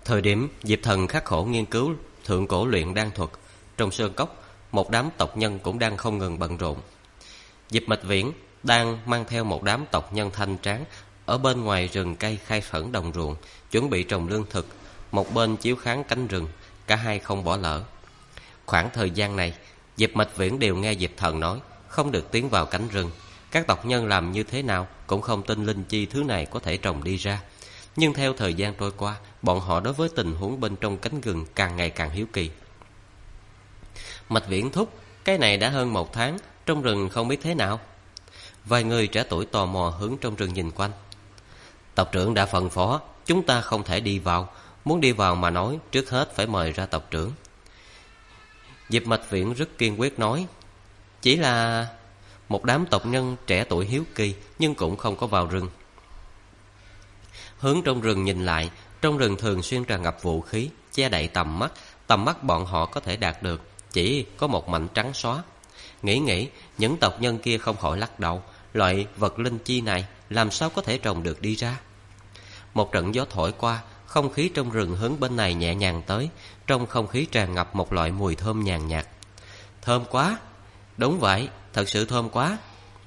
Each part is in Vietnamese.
Thời điểm Diệp Thần khắc khổ nghiên cứu thượng cổ luyện đan thuật, trong sơn cốc, một đám tộc nhân cũng đang không ngừng bận rộn. Diệp Mạch Viễn đang mang theo một đám tộc nhân thanh tráng ở bên ngoài rừng cây khai khẩn đồng ruộng, chuẩn bị trồng lương thực, một bên chiếu khán cánh rừng, cả hai không bỏ lỡ. Khoảng thời gian này, Diệp Mạch Viễn đều nghe Diệp Thần nói không được tiến vào cánh rừng. Các tộc nhân làm như thế nào cũng không tin linh chi thứ này có thể trồng đi ra. Nhưng theo thời gian trôi qua, bọn họ đối với tình huống bên trong cánh rừng càng ngày càng hiếu kỳ. Mạch Viễn thúc, cái này đã hơn 1 tháng, trong rừng không biết thế nào. Vài người trẻ tuổi tò mò hướng trong rừng nhìn quanh. Tộc trưởng đã phân phó, chúng ta không thể đi vào. Muốn đi vào mà nói, trước hết phải mời ra tộc trưởng. Diệp Mạch Viễn rất kiên quyết nói. Chỉ là một đám tộc nhân trẻ tuổi hiếu kỳ, nhưng cũng không có vào rừng. Hướng trong rừng nhìn lại, trong rừng thường xuyên tràn ngập vũ khí, che đậy tầm mắt bọn họ có thể đạt được chỉ có một mảnh trắng xóa. Nghĩ, những tộc nhân kia không khỏi lắc đầu, loại vật linh chi này làm sao có thể trồng được đi ra. Một trận gió thổi qua, không khí trong rừng hướng bên này nhẹ nhàng tới, trong không khí tràn ngập một loại mùi thơm nhàn nhạt. Thơm quá! Đúng vậy, thật sự thơm quá!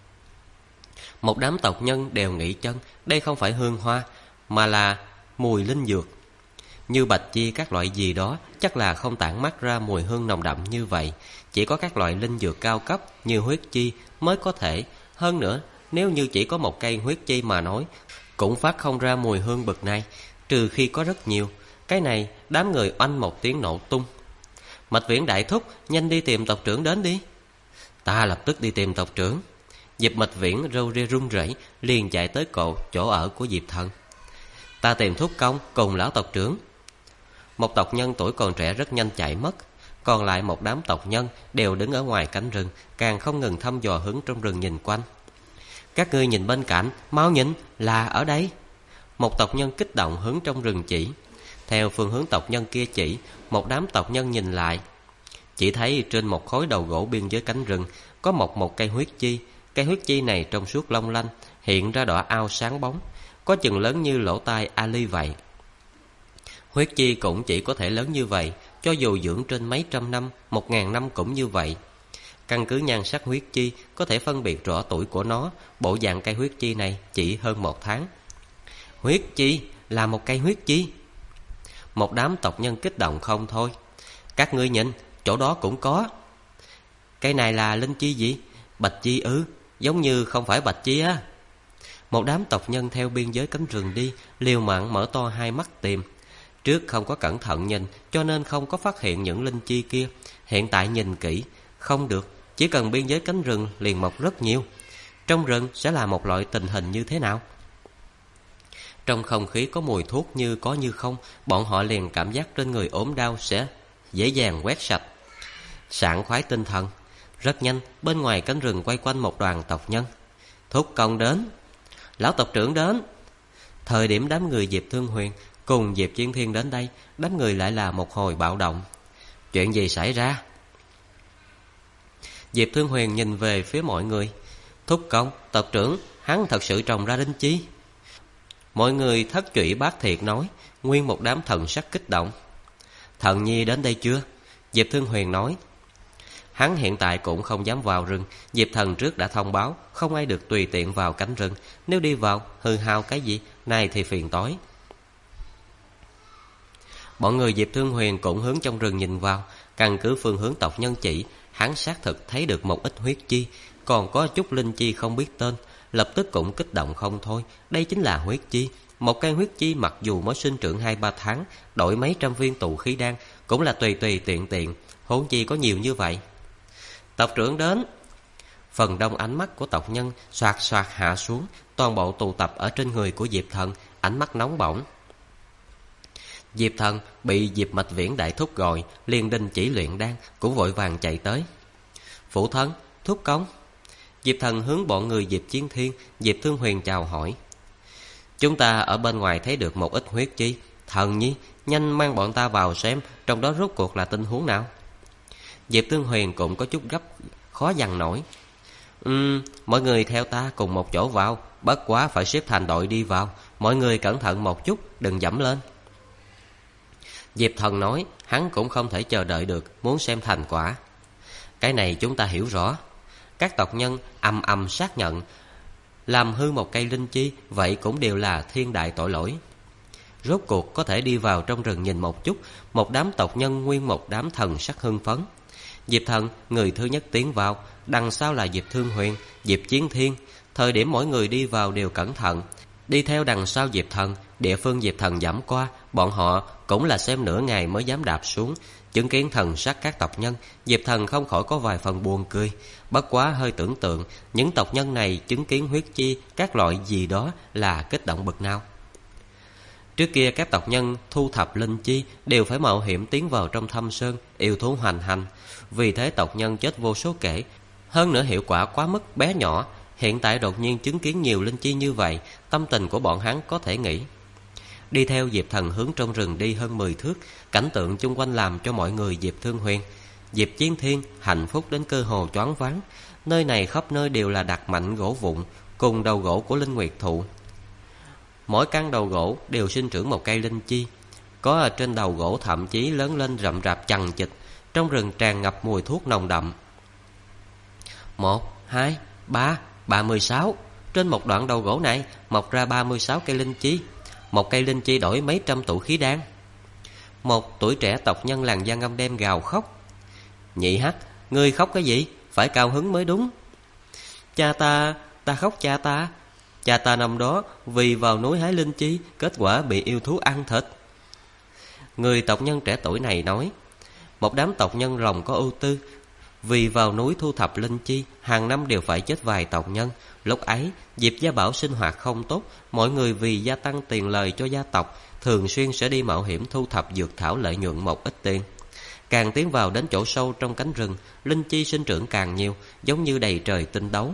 Một đám tộc nhân đều nghĩ chân, đây không phải hương hoa, mà là mùi linh dược. Như bạch chi các loại gì đó chắc là không tản mát ra mùi hương nồng đậm như vậy. Chỉ có các loại linh dược cao cấp như huyết chi mới có thể. Hơn nữa, nếu như chỉ có một cây huyết chi mà nói, cũng phát không ra mùi hương bực này, trừ khi có rất nhiều. Cái này đám người oanh một tiếng nổ tung. Mạch Viễn đại thúc, nhanh đi tìm tộc trưởng đến đi. Ta lập tức đi tìm tộc trưởng. Diệp Mạch Viễn râu ria run rẩy, liền chạy tới chỗ ở của Diệp Thần. Ta tìm Thúc Công cùng lão tộc trưởng. Một tộc nhân tuổi còn trẻ rất nhanh chạy mất. Còn lại một đám tộc nhân đều đứng ở ngoài cánh rừng, càng không ngừng thăm dò hướng trong rừng nhìn quanh. Các ngươi nhìn bên cạnh, mau nhìn, là ở đây. Một tộc nhân kích động hướng trong rừng chỉ. Theo phương hướng tộc nhân kia chỉ, một đám tộc nhân nhìn lại. Chỉ thấy trên một khối đầu gỗ biên giới cánh rừng có một cây huyết chi. Cây huyết chi này trong suốt long lanh, hiện ra đỏ ao sáng bóng, có chừng lớn như lỗ tai Ali vậy. Huyết chi cũng chỉ có thể lớn như vậy, cho dù dưỡng trên mấy trăm năm, 1000 năm cũng như vậy. Căn cứ nhan sắc huyết chi có thể phân biệt rõ tuổi của nó. Bộ dạng cây huyết chi này chỉ hơn 1 tháng. Huyết chi là một cây huyết chi. Một đám tộc nhân kích động không thôi. Các ngươi nhìn, chỗ đó cũng có. Cây này là linh chi gì? Bạch chi ư? Giống như không phải bạch chi á. Một đám tộc nhân theo biên giới cánh rừng đi, liều mạng mở to hai mắt tìm. Trước không có cẩn thận nhìn, cho nên không có phát hiện những linh chi kia. Hiện tại nhìn kỹ, không được. Chỉ cần biên giới cánh rừng liền mọc rất nhiều. Trong rừng sẽ là một loại tình hình như thế nào? Trong không khí có mùi thuốc như có như không, bọn họ liền cảm giác trên người ốm đau sẽ dễ dàng quét sạch. Sảng khoái tinh thần. Rất nhanh, bên ngoài cánh rừng quay quanh một đoàn tộc nhân. Thúc Công đến. Lão tộc trưởng đến. Thời điểm đám người Diệp Thương Huyền cùng Diệp Chiến Thiên đến đây, đám người lại là một hồi bạo động. Chuyện gì xảy ra? Diệp Thương Huyền nhìn về phía mọi người. Thúc Công, tộc trưởng, hắn thật sự trồng ra linh chi. Mọi người thất trụy bác thiệt nói, nguyên một đám thần sắc kích động. Thần nhi đến đây chưa? Diệp Thương Huyền nói. Hắn hiện tại cũng không dám vào rừng. Diệp Thần trước đã thông báo không ai được tùy tiện vào cánh rừng. Nếu đi vào hư hao cái gì, này thì phiền toái. Bọn người Diệp Thương Huyền cũng hướng trong rừng nhìn vào. Căn cứ phương hướng tộc nhân chỉ, hắn xác thực thấy được một ít huyết chi, còn có chút linh chi không biết tên. Lập tức cũng kích động không thôi. Đây chính là huyết chi. Một cây huyết chi mặc dù mới sinh trưởng 2-3 tháng, đổi mấy trăm viên tụ khí đan cũng là tùy tiện, huống chi có nhiều như vậy. Tộc trưởng đến. Phần đông ánh mắt của tộc nhân xoạt xoạt hạ xuống, toàn bộ tụ tập ở trên người của Diệp Thần, ánh mắt nóng bỏng. Diệp Thần bị Diệp Mạch Viễn đại thúc gọi, liền đình chỉ luyện đan, cũng vội vàng chạy tới. Phụ thân, Thúc Công. Diệp Thần hướng bọn người Diệp Chiến Thiên, Diệp Thương Huyền chào hỏi. Chúng ta ở bên ngoài thấy được một ít huyết chi. Thần nhi, nhanh mang bọn ta vào xem trong đó rốt cuộc là tình huống nào. Diệp Thương Huyền cũng có chút gấp, khó dằn nổi. Mọi người theo ta cùng một chỗ vào, bất quá phải xếp thành đội đi vào. Mọi người cẩn thận một chút, đừng dẫm lên. Diệp Thần nói hắn cũng không thể chờ đợi được, muốn xem thành quả. Cái này chúng ta hiểu rõ. Các tộc nhân ầm ầm xác nhận, làm hư một cây linh chi vậy cũng đều là thiên đại tội lỗi. Rốt cuộc có thể đi vào trong rừng nhìn một chút, một đám tộc nhân nguyên một đám thần sắc hưng phấn. Diệp Thần người thứ nhất tiến vào, đằng sau là Diệp Thương Huyền, Diệp Chiến Thiên. Thời điểm mỗi người đi vào đều cẩn thận. Đi theo đằng sau Diệp Thần, địa phương Diệp Thần dẫm qua, bọn họ cũng là xem nửa ngày mới dám đạp xuống. Chứng kiến thần sắc các tộc nhân, Diệp Thần không khỏi có vài phần buồn cười. Bất quá hơi tưởng tượng, những tộc nhân này chứng kiến huyết chi, các loại gì đó là kích động bực nào. Trước kia các tộc nhân thu thập linh chi đều phải mạo hiểm tiến vào trong thâm sơn, yêu thú hoành hành. Vì thế tộc nhân chết vô số kể. Hơn nữa hiệu quả quá mức bé nhỏ. Hiện tại đột nhiên chứng kiến nhiều linh chi như vậy, tâm tình của bọn hắn có thể nghĩ. Đi theo Diệp Thần hướng trong rừng đi hơn 10 thước, cảnh tượng chung quanh làm cho mọi người Diệp Thương Huyền, Diệp Chiến Thiên hạnh phúc đến cơ hồ choáng váng. Nơi này khắp nơi đều là đặt mạnh gỗ vụn cùng đầu gỗ của linh nguyệt thụ. Mỗi căn đầu gỗ đều sinh trưởng một cây linh chi. Có ở trên đầu gỗ thậm chí lớn lên rậm rạp chằng chịt. Trong rừng tràn ngập mùi thuốc nồng đậm. 1, 2, 3, 36. Trên một đoạn đầu gỗ này mọc ra 36 cây linh chi. Một cây linh chi đổi mấy trăm tụ khí đan. Một tuổi trẻ tộc nhân làn da ngăm đen gào khóc. Nhị Hắc, ngươi khóc cái gì? Phải cao hứng mới đúng. Cha ta khóc cha ta. Cha ta năm đó vì vào núi hái linh chi, kết quả bị yêu thú ăn thịt. Người tộc nhân trẻ tuổi này nói. Một đám tộc nhân lòng có ưu tư. Vì vào núi thu thập linh chi, hàng năm đều phải chết vài tộc nhân. Lúc ấy, Diệp Gia Bảo sinh hoạt không tốt. Mọi người vì gia tăng tiền lời cho gia tộc, thường xuyên sẽ đi mạo hiểm thu thập dược thảo lợi nhuận một ít tiền. Càng tiến vào đến chỗ sâu trong cánh rừng, linh chi sinh trưởng càng nhiều, giống như đầy trời tinh đấu.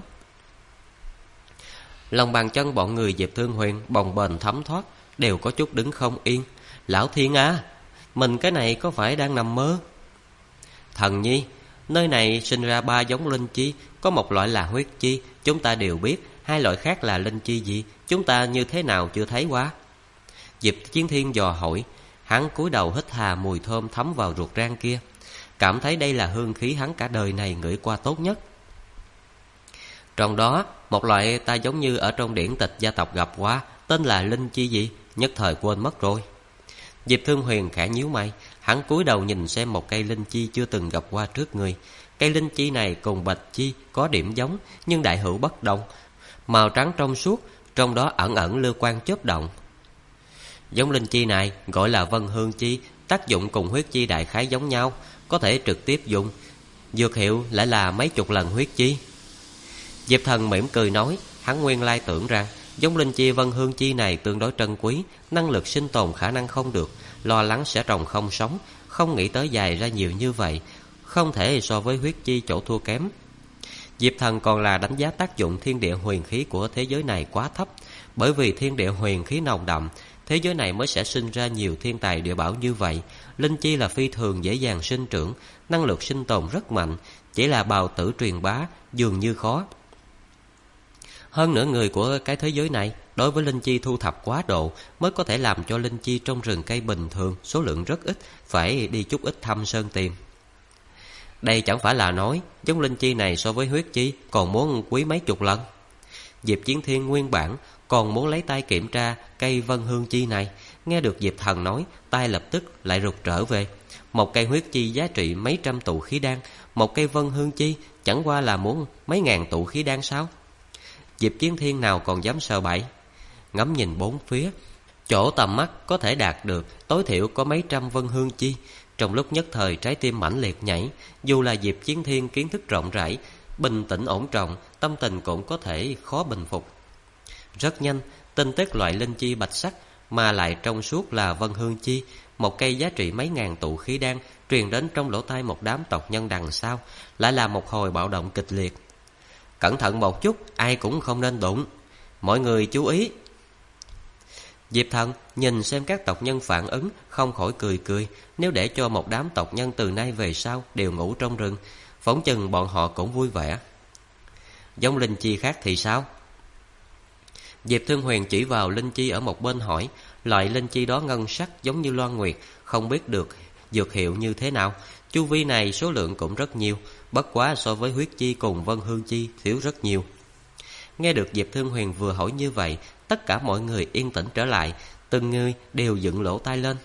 Lòng bàn chân bọn người Diệp Thương Huyền bồng bềnh thấm thoát, đều có chút đứng không yên. Lão Thiên à, mình cái này có phải đang nằm mơ? Thần nhi, nơi này sinh ra 3 giống linh chi, có một loại là huyết chi, chúng ta đều biết. 2 loại khác là linh chi gì, chúng ta như thế nào chưa thấy qua. Diệp Chiến Thiên dò hỏi. Hắn cúi đầu hít hà mùi thơm thấm vào ruột rang kia, cảm thấy đây là hương khí hắn cả đời này ngửi qua tốt nhất. Trong đó, một loại ta giống như ở trong điển tịch gia tộc gặp qua, tên là linh chi gì, nhất thời quên mất rồi. Diệp Thương Huyền khẽ nhíu mày, hắn cúi đầu nhìn xem một cây linh chi chưa từng gặp qua trước người. Cây linh chi này cùng bạch chi có điểm giống, nhưng đại hữu bất đồng. Màu trắng trong suốt, trong đó ẩn ẩn lưu quang chớp động. Giống linh chi này gọi là vân hương chi, tác dụng cùng huyết chi đại khái giống nhau, có thể trực tiếp dùng. Dược hiệu lại là mấy chục lần huyết chi. Diệp Thần mỉm cười nói, hắn nguyên lai tưởng rằng giống linh chi vân hương chi này tương đối trân quý, năng lực sinh tồn khả năng không được, lo lắng sẽ trồng không sống, không nghĩ tới dài ra nhiều như vậy, không thể so với huyết chi chỗ thua kém. Diệp Thần còn là đánh giá tác dụng thiên địa huyền khí của thế giới này quá thấp, bởi vì thiên địa huyền khí nồng đậm, thế giới này mới sẽ sinh ra nhiều thiên tài địa bảo như vậy. Linh chi là phi thường dễ dàng sinh trưởng, năng lực sinh tồn rất mạnh, chỉ là bào tử truyền bá dường như khó. Hơn nữa người của cái thế giới này đối với linh chi thu thập quá độ, mới có thể làm cho linh chi trong rừng cây bình thường số lượng rất ít, phải đi chút ít thăm sơn tìm. Đây chẳng phải là nói giống linh chi này so với huyết chi còn muốn quý mấy chục lần. Diệp Chiến Thiên nguyên bản còn muốn lấy tay kiểm tra cây vân hương chi này, nghe được Diệp Thần nói, tay lập tức lại rụt trở về. Một cây huyết chi giá trị mấy trăm tụ khí đan, một cây vân hương chi chẳng qua là muốn mấy ngàn tụ khí đan sao? Diệp Chiến Thiên nào còn dám sợ bậy. Ngắm nhìn bốn phía, chỗ tầm mắt có thể đạt được tối thiểu có mấy trăm vân hương chi. Trong lúc nhất thời trái tim mãnh liệt nhảy. Dù là Diệp Chiến Thiên kiến thức rộng rãi, bình tĩnh ổn trọng, tâm tình cũng có thể khó bình phục. Rất nhanh, tin tức loại linh chi bạch sắc mà lại trong suốt là vân hương chi, một cây giá trị mấy ngàn tụ khí đan, truyền đến trong lỗ tai một đám tộc nhân đằng sau, lại là một hồi bạo động kịch liệt. Cẩn thận một chút, ai cũng không nên đụng. Mọi người chú ý. Diệp Thần nhìn xem các tộc nhân phản ứng, không khỏi cười cười. Nếu để cho một đám tộc nhân từ nay về sau đều ngủ trong rừng, phỏng chừng bọn họ cũng vui vẻ. Giống linh chi khác thì sao? Diệp Thương Huyền chỉ vào linh chi ở một bên hỏi, loại linh chi đó ngân sắc giống như loan nguyệt, không biết được dược hiệu như thế nào. Chu vi này số lượng cũng rất nhiều, bất quá so với huyết chi cùng vân hương chi thiếu rất nhiều. Nghe được Diệp Thương Huyền vừa hỏi như vậy, tất cả mọi người yên tĩnh trở lại, từng người đều dựng lỗ tai lên.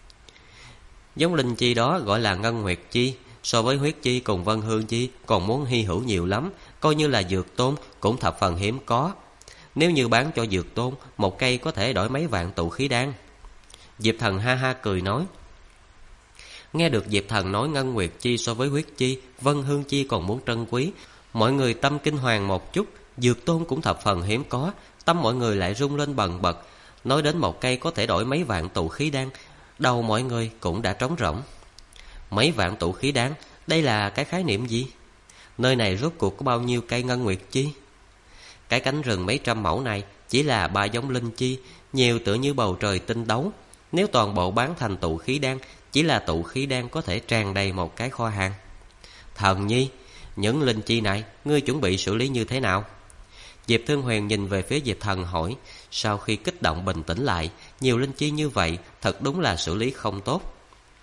Giống linh chi đó gọi là ngân nguyệt chi, so với huyết chi cùng vân hương chi còn muốn hy hữu nhiều lắm, coi như là dược tôn cũng thập phần hiếm có. Nếu như bán cho dược tôn, một cây có thể đổi mấy vạn tụ khí đan. Diệp Thần ha ha cười nói. Nghe được Diệp Thần nói ngân nguyệt chi so với huyết chi, vân hương chi còn muốn trân quý, mọi người tâm kinh hoàng một chút. Dược tôn cũng thập phần hiếm có, tâm mọi người lại rung lên bần bật. Nói đến một cây có thể đổi mấy vạn tụ khí đan, đầu mọi người cũng đã trống rỗng. Mấy vạn tụ khí đan, đây là cái khái niệm gì? Nơi này rốt cuộc có bao nhiêu cây ngân nguyệt chi? Cái cánh rừng mấy trăm mẫu này chỉ là 3 giống linh chi, nhiều tựa như bầu trời tinh đấu. Nếu toàn bộ bán thành tụ khí đan, chỉ là tụ khí đan có thể tràn đầy một cái kho hàng. Thần nhi, những linh chi này ngươi chuẩn bị xử lý như thế nào? Diệp Thương Huyền nhìn về phía Diệp Thần hỏi. Sau khi kích động bình tĩnh lại, nhiều linh chi như vậy thật đúng là xử lý không tốt.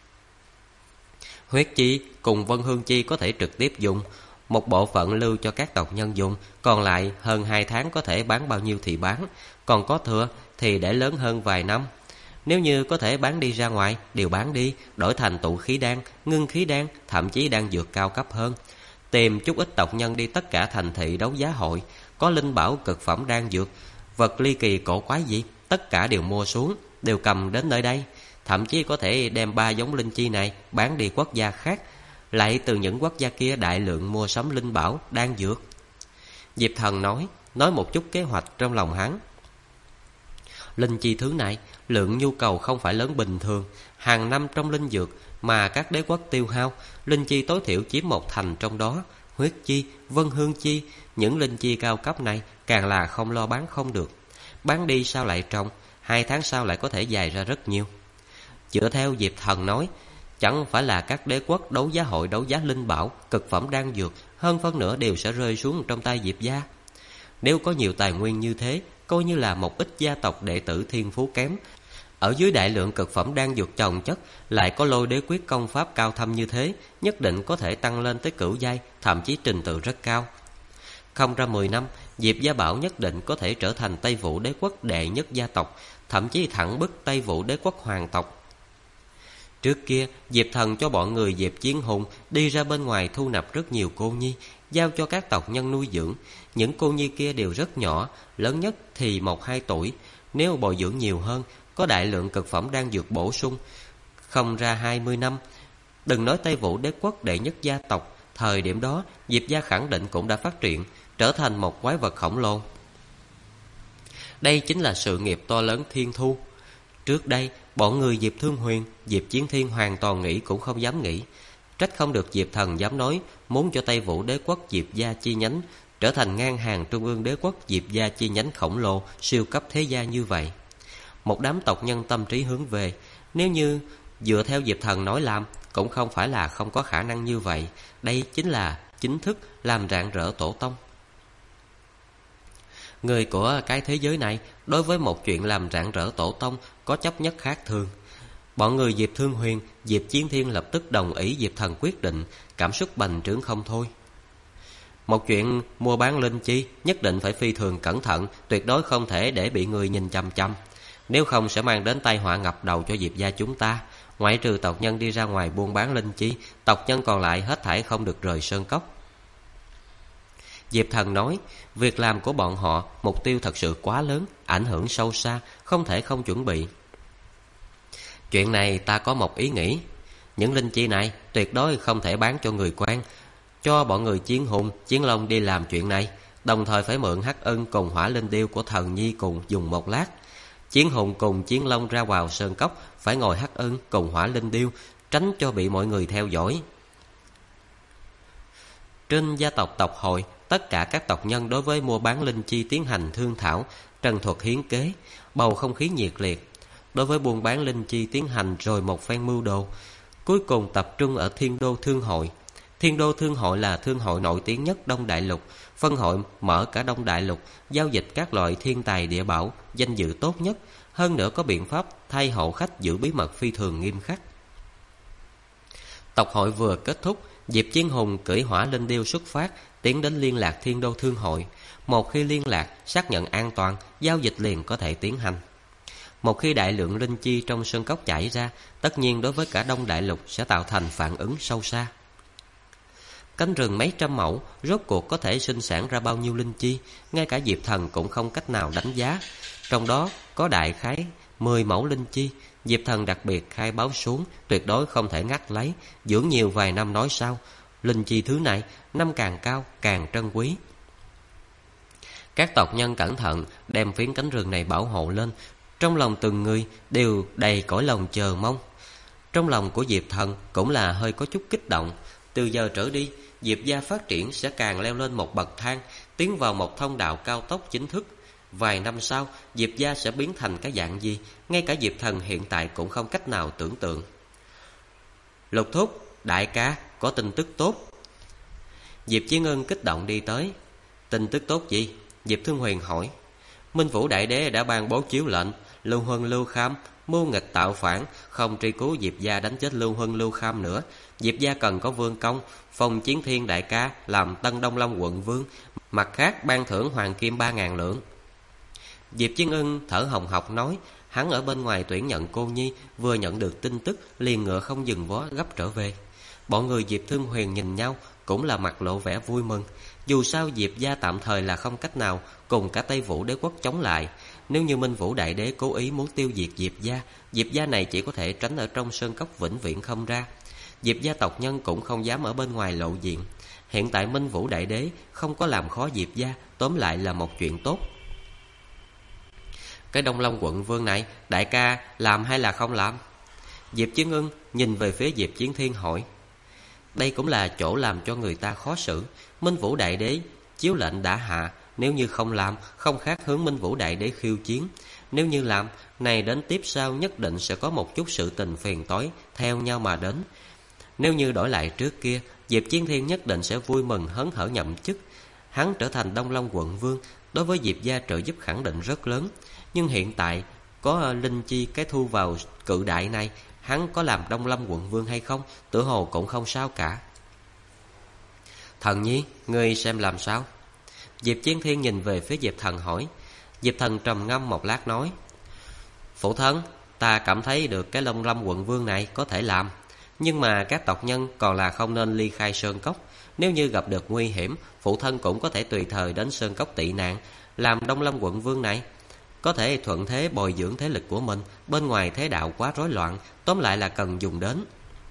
Huyết chi cùng vân hương chi có thể trực tiếp dùng, một bộ phận lưu cho các tộc nhân dùng, còn lại hơn 2 tháng có thể bán bao nhiêu thì bán, còn có thừa thì để lớn hơn vài năm. Nếu như có thể bán đi ra ngoài, đều bán đi, đổi thành tụ khí đan, ngưng khí đan, thậm chí đan dược cao cấp hơn. Tìm chút ít tộc nhân đi tất cả thành thị đấu giá hội, có linh bảo cực phẩm đan dược, vật ly kỳ cổ quái gì, tất cả đều mua xuống, đều cầm đến nơi đây. Thậm chí có thể đem 3 giống linh chi này bán đi quốc gia khác, lại từ những quốc gia kia đại lượng mua sắm linh bảo, đan dược. Diệp Thần nói một chút kế hoạch trong lòng hắn. Linh chi thứ này, lượng nhu cầu không phải lớn bình thường, hàng năm trong linh dược mà các đế quốc tiêu hao, linh chi tối thiểu chiếm 1/10 trong đó. Huyết chi, vân hương chi, những linh chi cao cấp này càng là không lo bán không được. Bán đi sao lại trồng, 2 tháng sau lại có thể dài ra rất nhiều. Dựa theo Diệp Thần nói, chẳng phải là các đế quốc đấu giá hội đấu giá linh bảo, cực phẩm đan dược, hơn phân nửa đều sẽ rơi xuống trong tay Diệp gia. Nếu có nhiều tài nguyên như thế, coi như là một ít gia tộc đệ tử thiên phú kém, ở dưới đại lượng cực phẩm đan dược chồng chất, lại có lôi đế quyết công pháp cao thâm như thế, nhất định có thể tăng lên tới cửu giai, thậm chí trình tự rất cao. Không ra 10 năm, Diệp Gia Bảo nhất định có thể trở thành Tây Vũ đế quốc đệ nhất gia tộc, thậm chí thẳng bức Tây Vũ đế quốc hoàng tộc. Trước kia, Diệp Thần cho bọn người Diệp Chiến Hùng đi ra bên ngoài thu nạp rất nhiều cô nhi, giao cho các tộc nhân nuôi dưỡng. Những cô nhi kia đều rất nhỏ, lớn nhất thì 1-2 tuổi. Nếu bồi dưỡng nhiều hơn, có đại lượng cực phẩm đan dược bổ sung, không ra 20 năm. Đừng nói Tây Vũ đế quốc đệ nhất gia tộc, thời điểm đó Diệp gia khẳng định cũng đã phát triển, trở thành một quái vật khổng lồ. Đây chính là sự nghiệp to lớn thiên thu. Trước đây, bọn người Diệp Thương Huyền, Diệp Chiến Thiên hoàn toàn nghĩ cũng không dám nghĩ. Trách không được Diệp Thần dám nói muốn cho Tây Vũ đế quốc Diệp gia chi nhánh trở thành ngang hàng Trung ương đế quốc Diệp gia chi nhánh khổng lồ, siêu cấp thế gia như vậy. Một đám tộc nhân tâm trí hướng về, nếu như dựa theo Diệp Thần nói làm, cũng không phải là không có khả năng như vậy. Đây chính là chính thức làm rạng rỡ tổ tông. Người của cái thế giới này đối với một chuyện làm rạng rỡ tổ tông có chấp nhất khác thường. Bọn người Diệp Thương Huyền, Diệp Chiến Thiên lập tức đồng ý Diệp Thần quyết định, cảm xúc bành trướng không thôi. Một chuyện mua bán linh chi nhất định phải phi thường cẩn thận, tuyệt đối không thể để bị người nhìn chằm chằm. Nếu không sẽ mang đến tai họa ngập đầu cho Diệp gia chúng ta. Ngoại trừ tộc nhân đi ra ngoài buôn bán linh chi, tộc nhân còn lại hết thảy không được rời sơn cốc. Diệp Thần nói, việc làm của bọn họ mục tiêu thật sự quá lớn, ảnh hưởng sâu xa, không thể không chuẩn bị. Chuyện này ta có một ý nghĩ. Những linh chi này tuyệt đối không thể bán cho người quen, cho bọn người Chiến Hùng, Chiến Long đi làm chuyện này, đồng thời phải mượn Hắc Ân cùng Hỏa Linh Điêu của Thần Nhi cùng dùng một lát. Chiến Hùng cùng Chiến Long ra vào sơn cốc phải ngồi Hắc Ân cùng Hỏa Linh Điêu, tránh cho bị mọi người theo dõi. Trên gia tộc tộc hội, tất cả các tộc nhân đối với mua bán linh chi tiến hành thương thảo, trần thuật hiến kế, bầu không khí nhiệt liệt. Đối với buôn bán linh chi tiến hành rồi một phen mưu đồ, cuối cùng tập trung ở Thiên Đô Thương hội. Thiên Đô Thương hội là thương hội nổi tiếng nhất Đông Đại Lục, phân hội mở cả Đông Đại Lục, giao dịch các loại thiên tài địa bảo, danh dự tốt nhất. Hơn nữa có biện pháp thay hộ khách giữ bí mật phi thường nghiêm khắc. Tộc hội vừa kết thúc, Diệp Chiến Hùng cưỡi hỏa linh điêu xuất phát, tiến đến liên lạc Thiên Đô Thương hội. Một khi liên lạc, xác nhận an toàn, giao dịch liền có thể tiến hành. Một khi đại lượng linh chi trong sơn cốc chảy ra, tất nhiên đối với cả Đông Đại Lục sẽ tạo thành phản ứng sâu xa. Cánh rừng mấy trăm mẫu, rốt cuộc có thể sinh sản ra bao nhiêu linh chi, ngay cả Diệp Thần cũng không cách nào đánh giá. Trong đó có đại khái 10 mẫu linh chi, Diệp Thần đặc biệt khai báo xuống, tuyệt đối không thể ngắt lấy, dưỡng nhiều vài năm nói sau. Linh chi thứ này, năm càng cao càng trân quý. Các tộc nhân cẩn thận đem phiến cánh rừng này bảo hộ lên, trong lòng từng người đều đầy cõi lòng chờ mong. Trong lòng của Diệp Thần cũng là hơi có chút kích động. Từ giờ trở đi, Diệp gia phát triển sẽ càng leo lên một bậc thang, tiến vào một thông đạo cao tốc chính thức. Vài năm sau, Diệp gia sẽ biến thành cái dạng gì, ngay cả Diệp Thần hiện tại cũng không cách nào tưởng tượng. Lục thúc, đại ca, có tin tức tốt. Diệp Chiến Ưng kích động đi tới. Tin tức tốt gì? Diệp Thương Huyền hỏi. Minh Vũ Đại Đế đã ban bố chiếu lệnh, Lưu Huân Lưu Kham mưu nghịch tạo phản, không truy cứu Diệp gia đánh chết Lưu Huân Lưu Kham nữa. Diệp gia cần có vương công, phong Chiến Thiên đại ca làm Tân Đông Long quận vương, mặt khác ban thưởng hoàng kim 3.000 lượng. Diệp Chiến Ưng thở hồng hộc nói, hắn ở bên ngoài tuyển nhận cô nhi, vừa nhận được tin tức liền ngựa không dừng vó gấp trở về. Bọn người Diệp Thương Huyền nhìn nhau cũng là mặt lộ vẻ vui mừng. Dù sao Diệp gia tạm thời là không cách nào cùng cả Tây Vũ Đế quốc chống lại. Nếu như Minh Vũ Đại Đế cố ý muốn tiêu diệt Diệp gia này chỉ có thể tránh ở trong sơn cốc vĩnh viễn không ra. Diệp gia tộc nhân cũng không dám ở bên ngoài lộ diện. Hiện tại Minh Vũ Đại Đế không có làm khó Diệp gia, tóm lại là một chuyện tốt. Cái Đông Long quận vương này, đại ca làm hay là không làm? Diệp Chiến Ưng nhìn về phía Diệp Chiến Thiên hỏi. Đây cũng là chỗ làm cho người ta khó xử. Minh Vũ Đại Đế chiếu lệnh đã hạ, nếu như không làm, không khác hướng Minh Vũ Đại Đế khiêu chiến. Nếu như làm, này đến tiếp sau nhất định sẽ có một chút sự tình phiền toái theo nhau mà đến. Nếu như đổi lại trước kia, Diệp Chiến Thiên nhất định sẽ vui mừng hớn hở nhậm chức. Hắn trở thành Đông Long quận vương, đối với Diệp gia trợ giúp khẳng định rất lớn. Nhưng hiện tại có linh chi cái thu vào cự đại này, hắn có làm Đông Long quận vương hay không, tựa hồ cũng không sao cả. Thần nhi, ngươi xem làm sao? Diệp Chiến Thiên nhìn về phía Diệp Thần hỏi. Diệp Thần trầm ngâm một lát nói. Phụ thân, ta cảm thấy được cái Đông Long quận vương này có thể làm. Nhưng mà các tộc nhân còn là không nên ly khai sơn cốc. Nếu như gặp được nguy hiểm, phụ thân cũng có thể tùy thời đến sơn cốc tị nạn, làm Đông Long quận vương này. Có thể thuận thế bồi dưỡng thế lực của mình. Bên ngoài thế đạo quá rối loạn, tóm lại là cần dùng đến.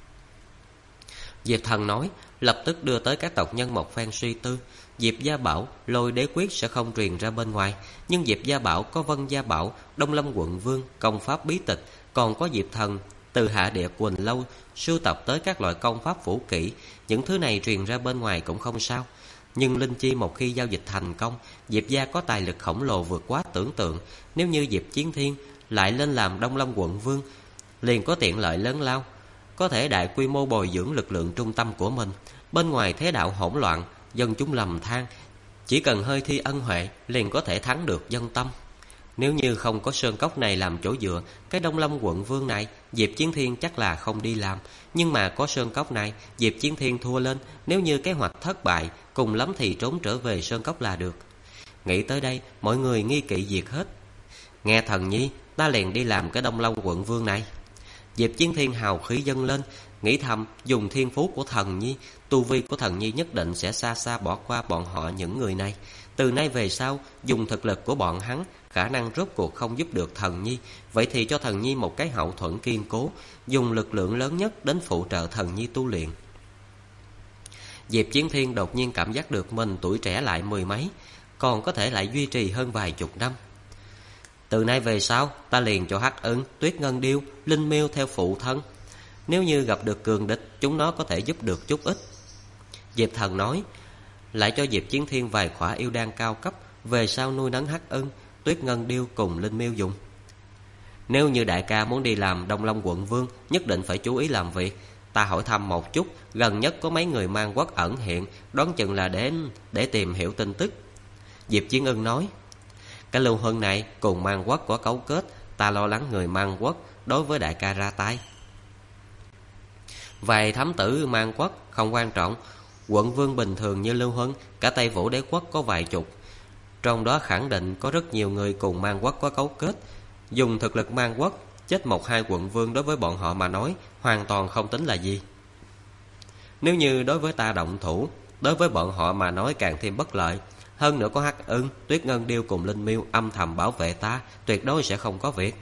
Diệp Thần nói, lập tức đưa tới các tộc nhân một phen suy tư. Diệp gia bảo Lôi Đế quyết sẽ không truyền ra bên ngoài, nhưng Diệp gia bảo có Vân gia bảo, Đông Lâm quận vương, công pháp bí tịch, còn có Diệp Thần từ hạ địa Quỳnh Lâu sưu tập tới các loại công pháp vũ kỹ. Những thứ này truyền ra bên ngoài cũng không sao. Nhưng linh chi một khi giao dịch thành công, Diệp gia có tài lực khổng lồ vượt quá tưởng tượng. Nếu như Diệp Chiến Thiên lại lên làm Đông Lâm quận vương, liền có tiện lợi lớn lao, có thể đại quy mô bồi dưỡng lực lượng trung tâm của mình. Bên ngoài thế đạo hỗn loạn, dân chúng lầm than, chỉ cần hơi thi ân huệ liền có thể thắng được dân tâm. Nếu như không có sơn cốc này làm chỗ dựa, cái Đông Lâm quận vương này Diệp Chiến Thiên chắc là không đi làm. Nhưng mà có sơn cốc này, Diệp Chiến Thiên thua lên, nếu như kế hoạch thất bại, cùng lắm thì trốn trở về sơn cốc là được. Nghĩ tới đây, mọi người nghi kỵ diệt hết. Nghe thần nhi, ta liền đi làm cái Đông Long quận vương này. Diệp Chiến Thiên hào khí dâng lên, nghĩ thầm dùng thiên phú của thần nhi, tu vi của thần nhi nhất định sẽ xa xa bỏ qua bọn họ những người này. Từ nay về sau, dùng thực lực của bọn hắn, khả năng rốt cuộc không giúp được thần nhi. Vậy thì cho thần nhi một cái hậu thuẫn kiên cố, dùng lực lượng lớn nhất đến phụ trợ thần nhi tu luyện. Diệp Chiến Thiên đột nhiên cảm giác được mình tuổi trẻ lại mười mấy, còn có thể lại duy trì hơn vài chục năm. Từ nay về sau, ta liền cho Hắc Ưng, Tuyết Ngân Điêu, Linh Miêu theo phụ thân. Nếu như gặp được cường địch, chúng nó có thể giúp được chút ít. Diệp Thần nói, lại cho Diệp Chiến Thiên vài khỏa yêu đan cao cấp, về sau nuôi nấng Hắc Ưng, Tuyết Ngân Điêu cùng Linh Miêu dùng. Nếu như đại ca muốn đi làm Đông Long quận vương, nhất định phải chú ý làm việc. Ta hỏi thăm một chút, gần nhất có mấy người mang quốc ẩn hiện, đoán chừng là đến để tìm hiểu tin tức. Diệp Chiến Ưng nói, cái Lưu Huân này cùng mang quốc có cấu kết, ta lo lắng người mang quốc đối với đại ca ra tay. Vài thám tử mang quốc không quan trọng, quận vương bình thường như Lưu Huân, cả Tây Vũ đế quốc có vài chục, trong đó khẳng định có rất nhiều người cùng mang quốc có cấu kết. Dùng thực lực mang quốc, chết một hai quận vương đối với bọn họ mà nói hoàn toàn không tính là gì. Nếu như đối với ta động thủ, đối với bọn họ mà nói càng thêm bất lợi. Hơn nữa có Hắc Ưng, Tuyết Ngân Điêu cùng Linh Miêu âm thầm bảo vệ ta, tuyệt đối sẽ không có việc.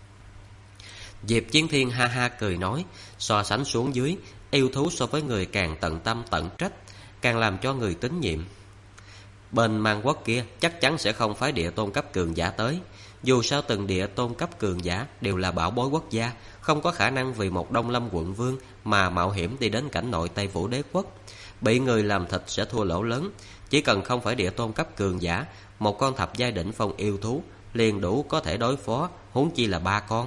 Diệp Chiến Thiên ha ha cười nói, so sánh xuống dưới, yêu thú so với người càng tận tâm tận trách, càng làm cho người tín nhiệm. Bên mang quốc kia chắc chắn sẽ không phái địa tôn cấp cường giả tới. Dù sao từng địa tôn cấp cường giả đều là bảo bối quốc gia, không có khả năng vì một Đông Lâm quận vương mà mạo hiểm đi đến cảnh nội Tây Vũ đế quốc. Bị người làm thịt sẽ thua lỗ lớn. Chỉ cần không phải địa tôn cấp cường giả, một con thập giai đỉnh phong yêu thú liền đủ có thể đối phó, huống chi là 3 con.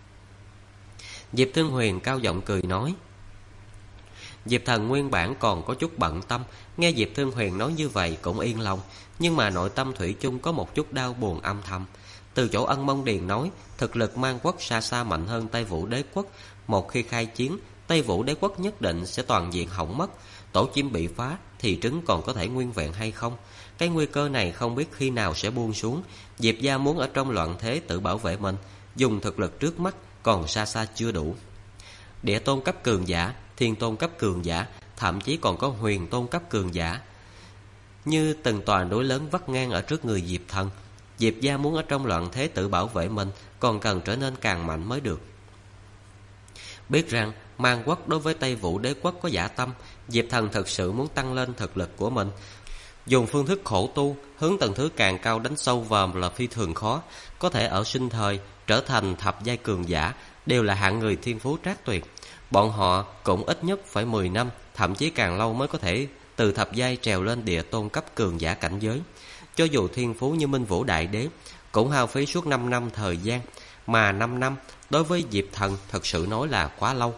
Diệp Thương Huyền cao giọng cười nói. Diệp Thần nguyên bản còn có chút bận tâm, nghe Diệp Thương Huyền nói như vậy cũng yên lòng, nhưng mà nội tâm thủy chung có một chút đau buồn âm thầm. Từ chỗ Ân Mông Điền nói, thực lực mang quốc xa xa mạnh hơn Tây Vũ đế quốc, một khi khai chiến, Tây Vũ đế quốc nhất định sẽ toàn diện hỏng mất. Tổ chim bị phá thì trứng còn có thể nguyên vẹn hay không? Cái nguy cơ này không biết khi nào sẽ buông xuống. Diệp gia muốn ở trong loạn thế tự bảo vệ mình, dùng thực lực trước mắt còn xa xa chưa đủ. Địa tôn cấp cường giả, thiên tôn cấp cường giả, thậm chí còn có huyền tôn cấp cường giả, như từng tòa núi lớn vắt ngang ở trước người Diệp Thần. Diệp gia muốn ở trong loạn thế tự bảo vệ mình, còn cần trở nên càng mạnh mới được. Biết rằng mang quốc đối với Tây Vũ đế quốc có dã tâm, Diệp Thần thật sự muốn tăng lên thực lực của mình. Dùng phương thức khổ tu, hướng tầng thứ càng cao đánh sâu vào là phi thường khó. Có thể ở sinh thời trở thành thập giai cường giả đều là hạng người thiên phú trác tuyệt. Bọn họ cũng ít nhất phải 10 năm, thậm chí càng lâu mới có thể từ thập giai trèo lên địa tôn cấp cường giả cảnh giới. Cho dù thiên phú như Minh Vũ Đại Đế cũng hao phí suốt 5 năm thời gian, mà 5 năm đối với Diệp Thần thật sự nói là quá lâu.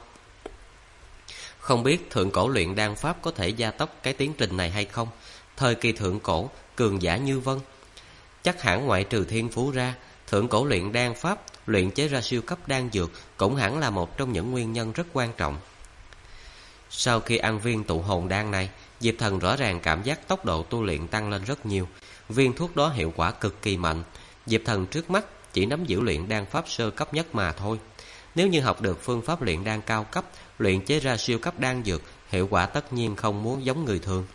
Không biết thượng cổ luyện đan pháp có thể gia tốc cái tiến trình này hay không? Thời kỳ thượng cổ, cường giả như vân, chắc hẳn ngoại trừ thiên phú ra, thượng cổ luyện đan pháp luyện chế ra siêu cấp đan dược cũng hẳn là một trong những nguyên nhân rất quan trọng. Sau khi ăn viên tụ hồn đan này, Diệp Thần rõ ràng cảm giác tốc độ tu luyện tăng lên rất nhiều. Viên thuốc đó hiệu quả cực kỳ mạnh. Diệp Thần trước mắt chỉ nắm giữ luyện đan pháp sơ cấp nhất mà thôi. Nếu như học được phương pháp luyện đan cao cấp, luyện chế ra siêu cấp đan dược, hiệu quả tất nhiên không muốn giống người thường.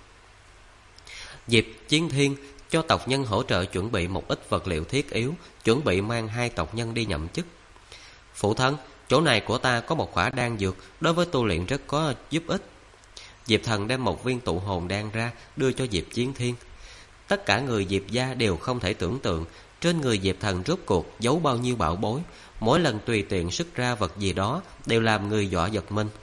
Diệp Chiến Thiên cho tộc nhân hỗ trợ chuẩn bị một ít vật liệu thiết yếu, chuẩn bị mang 2 tộc nhân đi nhậm chức. Phụ thân, chỗ này của ta có một khỏa đan dược, đối với tu luyện rất có giúp ích. Diệp Thần đem một viên tụ hồn đan ra, đưa cho Diệp Chiến Thiên. Tất cả người Diệp gia đều không thể tưởng tượng trên người Diệp Thần rốt cuộc giấu bao nhiêu bảo bối. Mỗi lần tùy tiện xuất ra vật gì đó đều làm người dọa giật mình.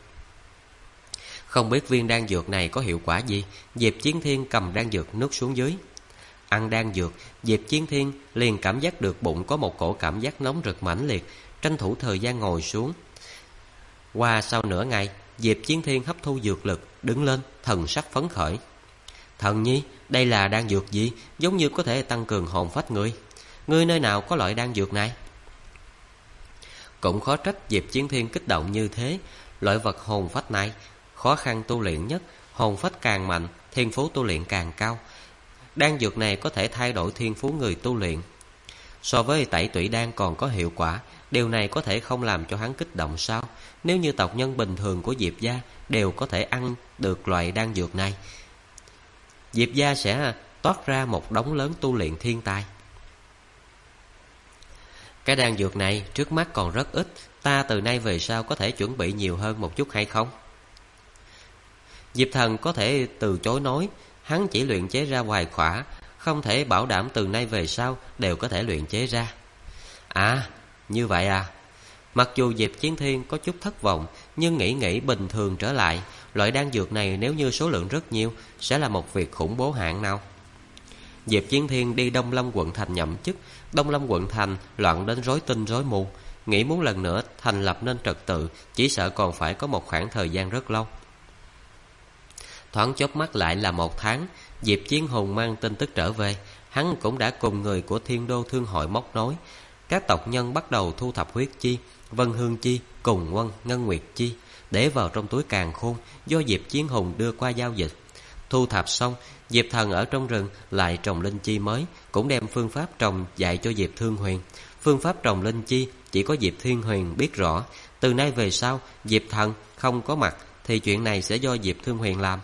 Không biết viên đan dược này có hiệu quả gì, Diệp Chiến Thiên cầm đan dược nuốt xuống dưới. Ăn đan dược, Diệp Chiến Thiên liền cảm giác được bụng có một cổ cảm giác nóng rực mãnh liệt, tranh thủ thời gian ngồi xuống. Qua sau nửa ngày, Diệp Chiến Thiên hấp thu dược lực, đứng lên, thần sắc phấn khởi. Thần nhi, đây là đan dược gì? Giống như có thể tăng cường hồn phách người. Ngươi nơi nào có loại đan dược này? Cũng khó trách Diệp Chiến Thiên kích động như thế. Loại vật hồn phách này khó khăn tu luyện nhất, hồn phách càng mạnh, thiên phú tu luyện càng cao. Đan dược này có thể thay đổi thiên phú người tu luyện. So với tẩy tủy đan còn có hiệu quả, điều này có thể không làm cho hắn kích động sao? Nếu như tộc nhân bình thường của Diệp gia đều có thể ăn được loại đan dược này, Diệp gia sẽ toát ra một đống lớn tu luyện thiên tài. Cái đan dược này trước mắt còn rất ít, ta từ nay về sau có thể chuẩn bị nhiều hơn một chút hay không? Diệp Thần có thể từ chối nói, hắn chỉ luyện chế ra vài khỏa, không thể bảo đảm từ nay về sau đều có thể luyện chế ra. À, như vậy à? Mặc dù Diệp Chiến Thiên có chút thất vọng, nhưng nghĩ bình thường trở lại, loại đan dược này nếu như số lượng rất nhiều, sẽ là một việc khủng bố hạng nào. Diệp Chiến Thiên đi Đông Lâm quận thành nhậm chức. Đông Lâm quận thành loạn đến rối tinh rối mù. nghĩ muốn lần nữa thành lập nên trật tự, chỉ sợ còn phải có một khoảng thời gian rất lâu. Thoáng chớp mắt lại là 1 tháng, Diệp Chiến Hùng mang tin tức trở về. Hắn cũng đã cùng người của Thiên Đô Thương hội móc nối. Các tộc nhân bắt đầu thu thập huyết chi, Vân Hương chi, cùng Quân, Ngân Nguyệt chi, để vào trong túi càn khôn do Diệp Chiến Hùng đưa qua giao dịch. Thu thập xong, Diệp Thần ở trong rừng lại trồng linh chi mới, cũng đem phương pháp trồng dạy cho Diệp Thương Huyền. Phương pháp trồng linh chi chỉ có Diệp Thiên Huyền biết rõ. Từ nay về sau, Diệp Thần không có mặt thì chuyện này sẽ do Diệp Thương Huyền làm.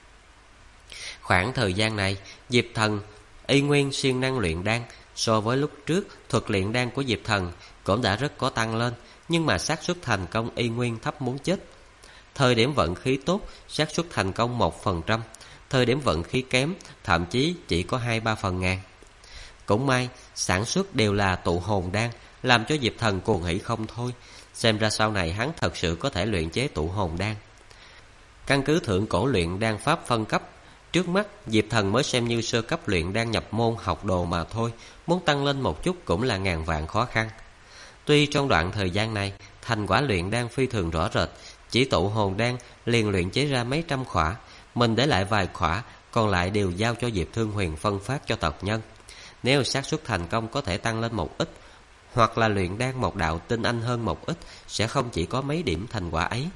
Khoảng thời gian này, Diệp Thần y nguyên siêng năng luyện đan. So với lúc trước, thuật luyện đan của Diệp Thần cũng đã rất có tăng lên, nhưng mà xác suất thành công y nguyên thấp muốn chết. Thời điểm vận khí tốt, xác suất thành công 1%, thời điểm vận khí kém, thậm chí chỉ có 2-3 phần ngàn. Cũng may, sản xuất đều là tụ hồn đan, làm cho Diệp Thần cuồng hỉ không thôi. Xem ra sau này hắn thật sự có thể luyện chế tụ hồn đan. Căn cứ thượng cổ luyện đan pháp phân cấp, trước mắt Diệp Thần mới xem như sơ cấp luyện đan nhập môn học đồ mà thôi, muốn tăng lên một chút cũng là ngàn vạn khó khăn. Tuy trong đoạn thời gian này, thành quả luyện đan phi thường rõ rệt, chỉ tụ hồn đan liền luyện chế ra mấy trăm khỏa, mình để lại vài khỏa, còn lại đều giao cho Diệp Thương Huyền phân phát cho tộc nhân. Nếu xác suất thành công có thể tăng lên một ít, hoặc là luyện đan một đạo tinh anh hơn một ít, sẽ không chỉ có mấy điểm thành quả ấy.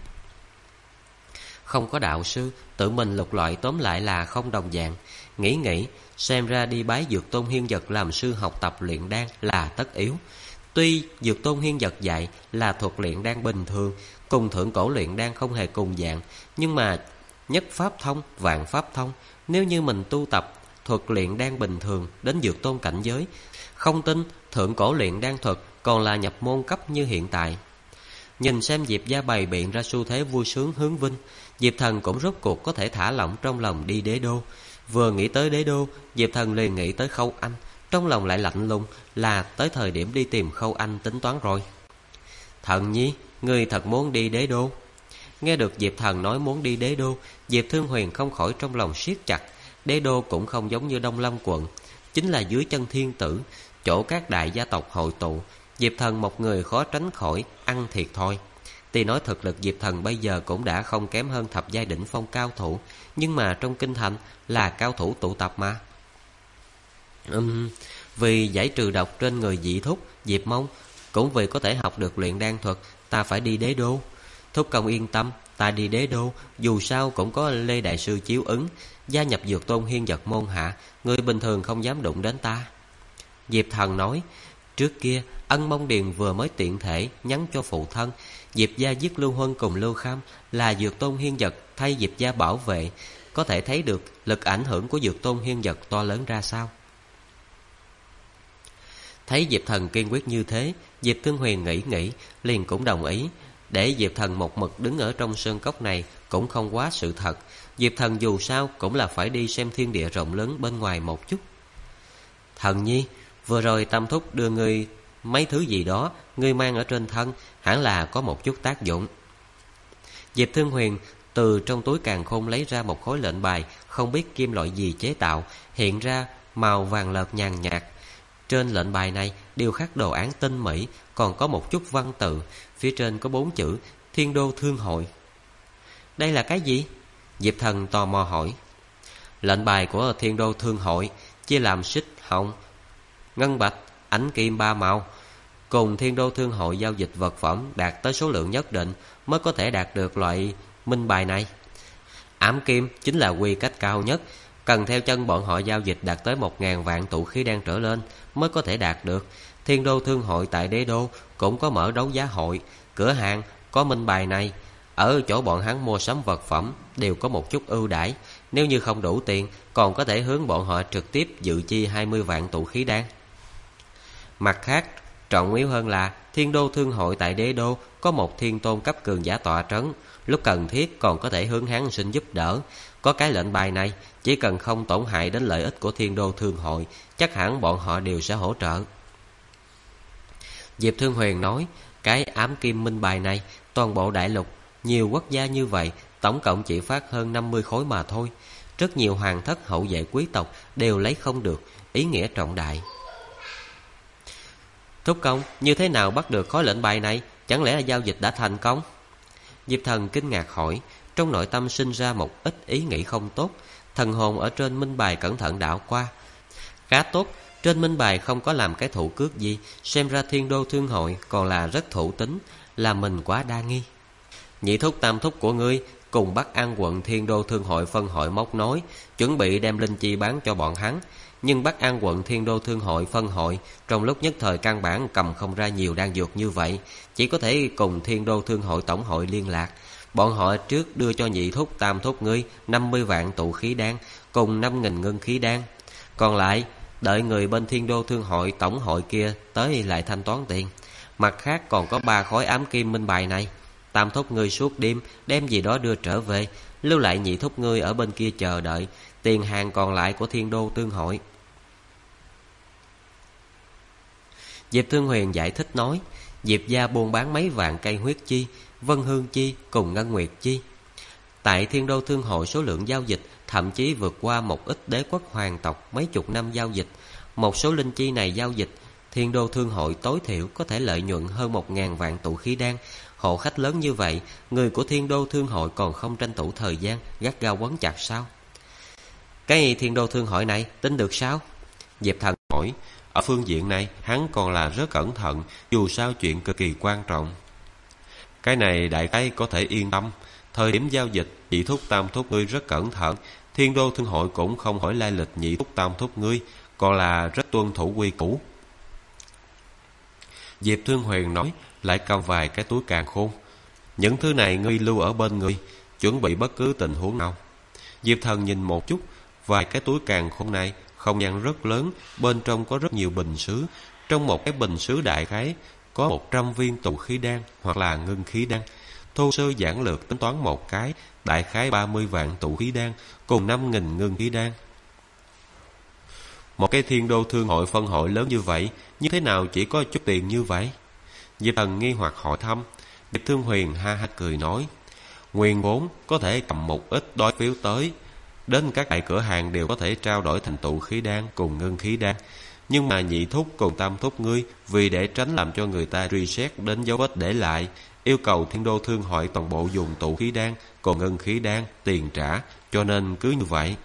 Không có đạo sư, tự mình lục loại tóm lại là không đồng dạng. Nghĩ, xem ra đi bái Dược Tôn Hiên Dật làm sư học tập luyện đan là tất yếu. Tuy Dược Tôn Hiên Dật dạy là thuật luyện đan bình thường, cùng thượng cổ luyện đan không hề cùng dạng, nhưng mà nhất pháp thông, vạn pháp thông. Nếu như mình tu tập thuật luyện đan bình thường đến Dược Tôn cảnh giới, không tin thượng cổ luyện đan thuật còn là nhập môn cấp như hiện tại. Nhìn xem Diệp gia bày biện ra xu thế vui sướng hướng vinh, Diệp Thần cũng rốt cuộc có thể thả lỏng trong lòng đi đế đô. Vừa nghĩ tới đế đô, Diệp Thần liền nghĩ tới Khâu Anh, trong lòng lại lạnh lùng, là tới thời điểm đi tìm Khâu Anh tính toán rồi. Thần nhi, ngươi thật muốn đi đế đô? Nghe được Diệp Thần nói muốn đi đế đô, Diệp Thương Huyền không khỏi trong lòng siết chặt. Đế đô cũng không giống như Đông Lâm quận, chính là dưới chân thiên tử, chỗ các đại gia tộc hội tụ. Diệp Thần một người khó tránh khỏi ăn thiệt thôi. Tuy nói thực lực Diệp Thần bây giờ cũng đã không kém hơn thập giai đỉnh phong cao thủ, nhưng mà trong kinh thành là cao thủ tụ tập mà. Vì giải trừ độc trên người dị thúc, Diệp Mông, cũng vì có thể học được luyện đan thuật, ta phải đi đế đô. Thúc công yên tâm, ta đi đế đô, dù sao cũng có Lê Đại Sư chiếu ứng, gia nhập Dược Tôn Hiên Dật môn hạ, người bình thường không dám đụng đến ta. Diệp Thần nói, trước kia Ân Mông Điền vừa mới tiện thể nhắn cho phụ thân, Diệp gia giết Lưu Huân cùng Lưu Kham là Dược Tôn Hiên Dật thay Diệp gia bảo vệ, có thể thấy được lực ảnh hưởng của Dược Tôn Hiên Dật to lớn ra sao. Thấy Diệp Thần kiên quyết như thế, Diệp Thương Huyền nghĩ, liền cũng đồng ý. Để Diệp Thần một mực đứng ở trong sơn cốc này cũng không quá sự thật. Diệp Thần dù sao cũng là phải đi xem thiên địa rộng lớn bên ngoài một chút. Thần nhi, vừa rồi Tam Thúc đưa ngươi mấy thứ gì đó, ngươi mang ở trên thân, hẳn là có một chút tác dụng. Diệp Thương Huyền từ trong túi càn khôn lấy ra một khối lệnh bài, không biết kim loại gì chế tạo, hiện ra màu vàng lợt nhàn nhạt. Trên lệnh bài này điêu khắc đồ án tinh mỹ, còn có một chút văn tự, phía trên có 4 chữ Thiên Đô Thương hội. Đây là cái gì? Diệp Thần tò mò hỏi. Lệnh bài của Thiên Đô Thương hội chia làm xích, hồng, ngân bạch, ánh kim 3 màu. Cùng Thiên Đô Thương hội giao dịch vật phẩm đạt tới số lượng nhất định mới có thể đạt được loại minh bài này. Ám kim chính là quy cách cao nhất, cần theo chân bọn họ giao dịch đạt tới 1000 vạn tụ khí đan trở lên mới có thể đạt được. Thiên Đô Thương hội tại đế đô cũng có mở đấu giá hội, cửa hàng có minh bài này. Ở chỗ bọn hắn mua sắm vật phẩm đều có một chút ưu đãi, nếu như không đủ tiền còn có thể hướng bọn họ trực tiếp dự chi 20 vạn tụ khí đan. Mặt khác, trọng yếu hơn là Thiên Đô Thương hội tại đế đô có một thiên tôn cấp cường giả tọa trấn, lúc cần thiết còn có thể hướng hắn xin giúp đỡ. Có cái lệnh bài này, chỉ cần không tổn hại đến lợi ích của Thiên Đô Thương hội, chắc hẳn bọn họ đều sẽ hỗ trợ. Diệp Thương Huyền nói, cái ám kim minh bài này, toàn bộ đại lục nhiều quốc gia như vậy, tổng cộng chỉ phát hơn 50 khối mà thôi. Rất nhiều hoàng thất hậu vệ quý tộc đều lấy không được, ý nghĩa trọng đại. Thúc công, như thế nào bắt được khối lệnh bài này? Chẳng lẽ là giao dịch đã thành công? Diệp Thần kinh ngạc hỏi. Trong nội tâm sinh ra một ít ý nghĩ không tốt. Thần hồn ở trên minh bài cẩn thận đảo qua. Khá tốt, trên minh bài không có làm cái thủ cước gì. Xem ra Thiên Đô Thương Hội còn là rất thủ tính. Là mình quá đa nghi. Nhị thúc tam thúc của ngươi cùng Bắc An quận Thiên Đô Thương Hội phân hội móc nối, chuẩn bị đem linh chi bán cho bọn hắn. Nhưng Bắc An quận Thiên Đô Thương Hội phân hội trong lúc nhất thời căn bản cầm không ra nhiều đan dược như vậy, chỉ có thể cùng Thiên Đô Thương Hội tổng hội liên lạc. Bọn họ trước đưa cho nhị thúc tam thúc ngươi 50 vạn tụ khí đan cùng 5.000 ngân khí đan. Còn lại đợi người bên Thiên Đô Thương Hội tổng hội kia tới lại thanh toán tiền. Mặt khác còn có 3 khối ám kim minh bài này. Tam thúc ngươi suốt đêm đem gì đó đưa trở về, lưu lại nhị thúc ngươi ở bên kia chờ đợi tiền hàng còn lại của Thiên Đô Thương Hội. Diệp Thương Huyền giải thích nói, Diệp gia buôn bán mấy vạn cây huyết chi, vân hương chi cùng ngân nguyệt chi. Tại Thiên Đô Thương Hội số lượng giao dịch thậm chí vượt qua một ít đế quốc hoàng tộc mấy chục năm giao dịch. Một số linh chi này giao dịch, Thiên Đô Thương Hội tối thiểu có thể lợi nhuận hơn 1.000 vạn tụ khí đan. Hộ khách lớn như vậy, người của Thiên Đô Thương Hội còn không tranh thủ thời gian gắt gao quấn chặt sao? Cái Thiên Đô Thương Hội này tính được sao? Diệp Thần hỏi. Ở phương diện này hắn còn là rất cẩn thận, dù sao chuyện cực kỳ quan trọng. Cái này đại khái có thể yên tâm. Thời điểm giao dịch, nhị thúc tam thúc ngươi rất cẩn thận. Thiên Đô Thương Hội cũng không hỏi lai lịch nhị thúc tam thúc ngươi, còn là rất tuân thủ quy củ. Diệp Thương Huyền nói, lại cầm vài cái túi càn khôn. Những thứ này ngươi lưu ở bên ngươi, chuẩn bị bất cứ tình huống nào. Diệp Thần nhìn một chút, vài cái túi càn khôn này không gian rất lớn, bên trong có rất nhiều bình sứ. Trong một cái bình sứ đại khái có 100 viên tụ khí đan hoặc là ngưng khí đan. Thô sơ giản lược tính toán một cái, đại khái 30 vạn tụ khí đan cùng 5.000 ngưng khí đan. Một cái Thiên Đô Thương Hội phân hội lớn như vậy, như thế nào chỉ có chút tiền như vậy? Diệp Thần nghi hoặc hỏi thăm. Diệp Thương Huyền ha ha cười nói, nguyên vốn có thể cầm một ít đối phiếu tới, đến các đại cửa hàng đều có thể trao đổi thành tụ khí đan cùng ngân khí đan. Nhưng mà nhị thúc cùng tam thúc ngươi vì để tránh làm cho người ta truy xét đến dấu vết để lại, yêu cầu Thiên Đô Thương Hội toàn bộ dùng tụ khí đan còn ngân khí đan tiền trả, cho nên cứ như vậy.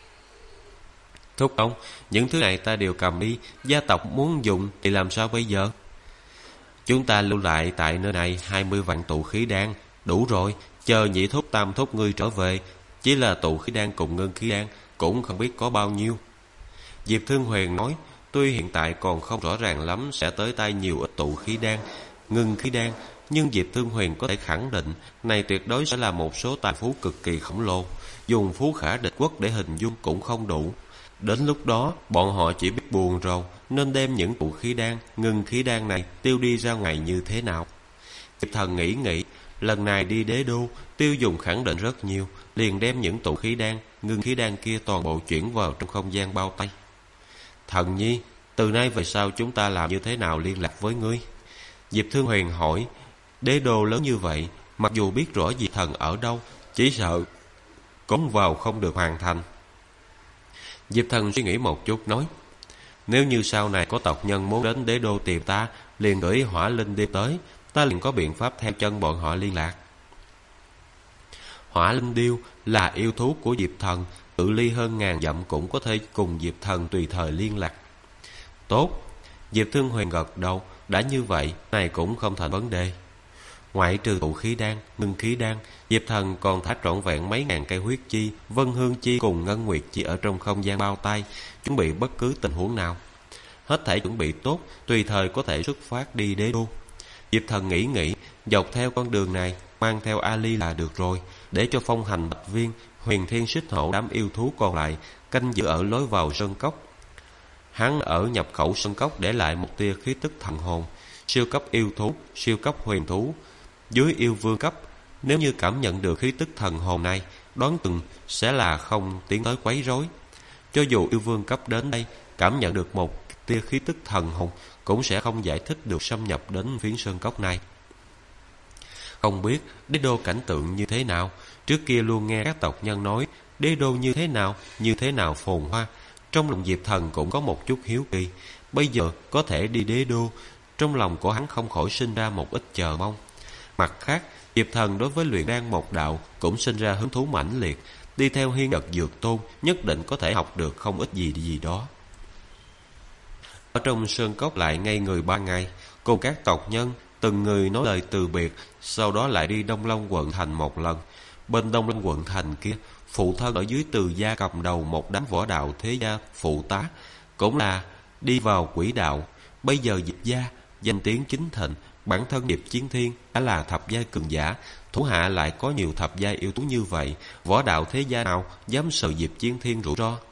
Thúc ông, những thứ này ta đều cầm đi, gia tộc muốn dùng thì làm sao bây giờ? Chúng ta lưu lại tại nơi này 20 vạn tụ khí đan, đủ rồi, chờ nhị thúc tam thúc ngươi trở về, chỉ là tụ khí đan cùng ngân khí đan cũng không biết có bao nhiêu. Diệp Thương Huyền nói, tuy hiện tại còn không rõ ràng lắm sẽ tới tay nhiều ít tụ khí đan, ngân khí đan, nhưng Diệp Thương Huyền có thể khẳng định này tuyệt đối sẽ là một số tài phú cực kỳ khổng lồ, dùng phú khả địch quốc để hình dung cũng không đủ. Đến lúc đó bọn họ chỉ biết buồn rầu nên đem những tụ khí đan, ngân khí đan này tiêu đi ra ngoài như thế nào. Diệp Thần nghĩ lần này đi đế đô tiêu dùng khẳng định rất nhiều, liền đem những tụ khí đan, ngân khí đan kia toàn bộ chuyển vào trong không gian bao tay. Thần nhi, từ nay về sau chúng ta làm như thế nào liên lạc với ngươi? Diệp Thương Huyền hỏi. Đế đô lớn như vậy, mặc dù biết rõ Diệp Thần ở đâu, chỉ sợ cống vào không được hoàn thành. Diệp Thần suy nghĩ một chút nói, nếu như sau này có tộc nhân muốn đến đế đô tìm ta, liền gửi hỏa linh điêu tới, ta liền có biện pháp theo chân bọn họ liên lạc. Hỏa linh điêu là yêu thú của Diệp Thần, cự ly hơn 1000 dặm cũng có thể cùng Diệp Thần tùy thời liên lạc. Tốt, Diệp Thương Huyền gật đầu, đã như vậy, này cũng không thành vấn đề. Ngoại trừ tụ khí đan, ngưng khí đan, Diệp Thần còn thả trọn vẹn mấy ngàn cây huyết chi, vân hương chi cùng ngân nguyệt chi ở trong không gian bao tay, chuẩn bị bất cứ tình huống nào. Hết thảy chuẩn bị tốt, tùy thời có thể xuất phát đi đế đô. Diệp Thần nghĩ, dọc theo con đường này, mang theo Ali là được rồi, để cho Phong Hành Bạch Viên, Huyền Thiên Xích Hổ đám yêu thú còn lại canh giữ ở lối vào sơn cốc. Hắn ở nhập khẩu sơn cốc để lại một tia khí tức thần hồn, siêu cấp yêu thú, siêu cấp huyền thú, dưới yêu vương cấp. Nếu như cảm nhận được khí tức thần hồn này, đoán chừng sẽ là không tiến tới quấy rối. Cho dù yêu vương cấp đến đây, cảm nhận được một tia khí tức thần hồn, cũng sẽ không giải thích được xâm nhập đến phiến sơn cốc này. Không biết đế đô cảnh tượng như thế nào, trước kia luôn nghe các tộc nhân nói đế đô như thế nào phồn hoa. Trong lòng Diệp Thần cũng có một chút hiếu kỳ, bây giờ có thể đi đế đô, Trong lòng của hắn không khỏi sinh ra một ít chờ mong. Mặt khác, Diệp Thần đối với luyện đan một đạo cũng sinh ra hứng thú mãnh liệt. Đi theo Hiên Nhật Dược Tôn nhất định có thể học được không ít gì đó. Ở trong sơn cốc lại ngây người 3 ngày, cùng các tộc nhân từng người nói lời từ biệt, sau đó lại đi Đông Long quận thành một lần. Bên Đông Long quận thành kia, phụ thân ở dưới Từ gia cầm đầu một đám võ đạo thế gia phụ tá, cũng là đi vào quỹ đạo. Bây giờ Diệp gia danh tiếng chính thịnh, bản thân Diệp Chiến Thiên đã là thập giai cường giả, thủ hạ lại có nhiều thập giai yếu tú như vậy, võ đạo thế gia nào dám sợ Diệp Chiến Thiên rủi ro.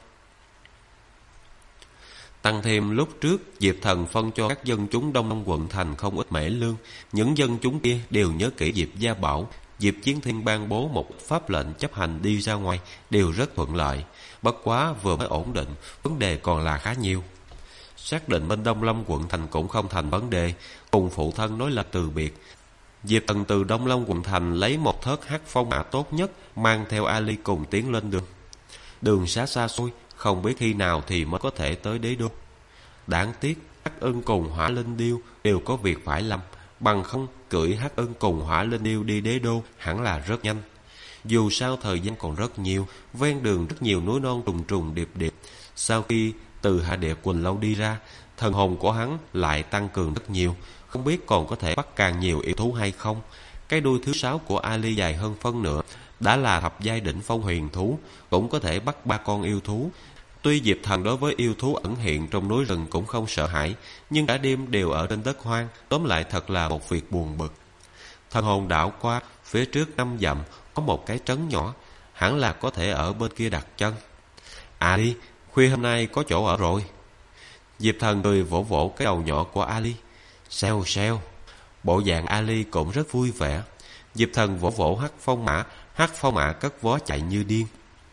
Tăng thêm lúc trước Diệp Thần phân cho các dân chúng Đông Long quận thành không ít mễ lương, những dân chúng kia đều nhớ kỹ Diệp gia bảo. Diệp Chiến Thiên ban bố một pháp lệnh chấp hành đi ra ngoài đều rất thuận lợi. Bất quá vừa mới ổn định, vấn đề còn là khá nhiều. Xác định bên Đông Long quận thành cũng không thành vấn đề, cùng phụ thân nói là từ biệt. Diệp Thần từ Đông Long quận thành lấy một thớt hắc phong mã tốt nhất, mang theo Ali cùng tiến lên đường. Đường xá xa xôi, không biết khi nào thì mới có thể tới đế đô. Đáng tiếc Hắc Ưng cùng Hỏa Linh Điêu đều có việc phải làm, bằng không cưỡi Hắc Ưng cùng Hỏa Linh Điêu đi đế đô hẳn là rất nhanh. Dù sao thời gian còn rất nhiều, ven đường rất nhiều núi non trùng trùng điệp điệp. Sau khi từ Hạ Địa Quỳnh Lâu đi ra, thần hồn của hắn lại tăng cường rất nhiều, không biết còn có thể bắt càng nhiều yêu thú hay không. Cái đuôi thứ 6 của Ali dài hơn phân nửa, đã là thập giai đỉnh phong huyền thú, cũng có thể bắt 3 con yêu thú. Tuy Diệp Thần đối với yêu thú ẩn hiện trong núi rừng cũng không sợ hãi, nhưng cả đêm đều ở trên đất hoang, tóm lại thật là một việc buồn bực. Thần hồn đảo qua, phía trước 5 dặm có một cái trấn nhỏ, hẳn là có thể ở bên kia đặt chân. Ali, khuya hôm nay có chỗ ở rồi. Diệp Thần cười vỗ vỗ cái đầu nhỏ của Ali. Xèo xèo. Bộ dạng Ali cũng rất vui vẻ. Diệp Thần vỗ vỗ hắc phong mã cất vó chạy như điên.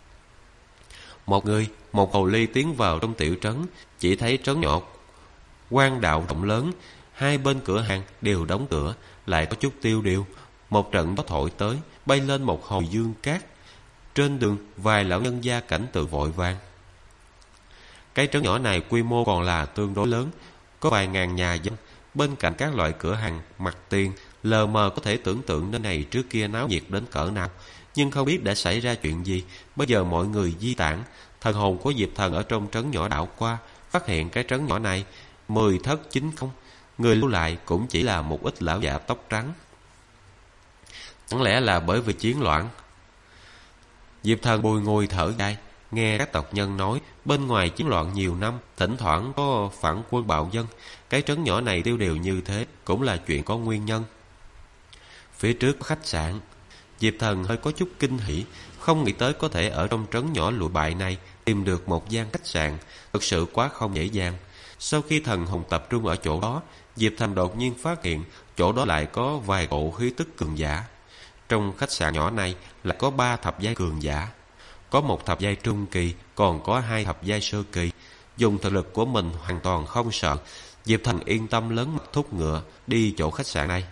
Một hồ ly tiến vào trong tiểu trấn, chỉ thấy trấn nhỏ quan đạo rộng lớn, hai bên cửa hàng đều đóng cửa, lại có chút tiêu điều. Một trận gió thổi tới, bay lên một hồi dương cát. Trên đường vài lão nhân gia cảnh tượng vội vàng. Cái trấn nhỏ này quy mô còn là tương đối lớn, có vài ngàn nhà dân. Bên cạnh các loại cửa hàng mặt tiền, lờ mờ có thể tưởng tượng nơi này trước kia náo nhiệt đến cỡ nào. Nhưng không biết đã xảy ra chuyện gì, bây giờ mọi người di tản. Thần hồn của Diệp Thần ở trong trấn nhỏ đảo qua, phát hiện cái trấn nhỏ này 10 thất 9 không, người lưu lại cũng chỉ là một ít lão già tóc trắng. Chẳng lẽ là bởi vì chiến loạn? Diệp Thần bùi ngùi thở dài, nghe các tộc nhân nói bên ngoài chiến loạn nhiều năm, thỉnh thoảng có phản quân bạo dân. Cái trấn nhỏ này tiêu điều như thế cũng là chuyện có nguyên nhân. Phía trước có khách sạn. Diệp Thần hơi có chút kinh hỉ, không nghĩ tới có thể ở trong trấn nhỏ lụi bại này tìm được một gian khách sạn, thực sự quá không dễ dàng. Sau khi thần hồn tập trung ở chỗ đó, Diệp Thần đột nhiên phát hiện chỗ đó lại có vài cỗ khí tức cường giả. Trong khách sạn nhỏ này lại có 3 thập giai cường giả, có một thập giai trung kỳ, còn có 2 thập giai sơ kỳ. Dùng thực lực của mình hoàn toàn không sợ, Diệp Thần yên tâm lớn mặt thúc ngựa đi chỗ khách sạn này.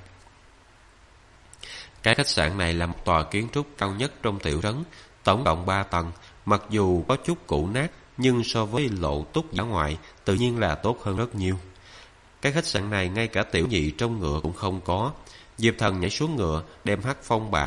Cái khách sạn này là một tòa kiến trúc cao nhất trong tiểu trấn, tổng cộng 3 tầng. Mặc dù có chút cũ nát, nhưng so với Lộ Túc giả ngoại tự nhiên là tốt hơn rất nhiều. Cái khách sạn này ngay cả tiểu nhị trong ngựa cũng không có. Diệp Thần nhảy xuống ngựa, đem hắc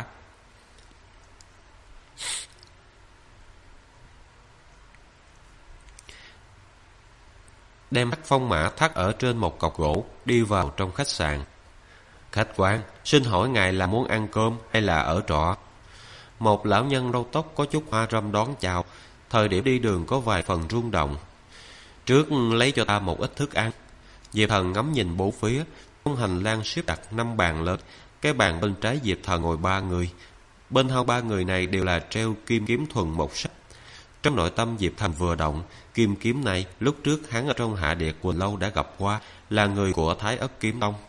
phong mã thắt ở trên một cọc gỗ, đi vào trong khách sạn. Khách quan, xin hỏi ngài là muốn ăn cơm hay là ở trọ? Một lão nhân râu tóc có chút hoa râm đón chào. Thời điểm đi đường có vài phần rung động. Trước lấy cho ta một ít thức ăn. Diệp Thần ngắm nhìn bốn phía. Trong hành lang xếp đặt 5 bàn lớn. Cái bàn bên trái Diệp Thần ngồi 3 người. Bên hông 3 người này đều là treo kim kiếm thuần một sắc. Trong nội tâm Diệp Thần vừa động. Kim kiếm này lúc trước hắn ở trong Hạ Địa Quỳnh Lâu đã gặp qua, là người của Thái Ất Kiếm Tông.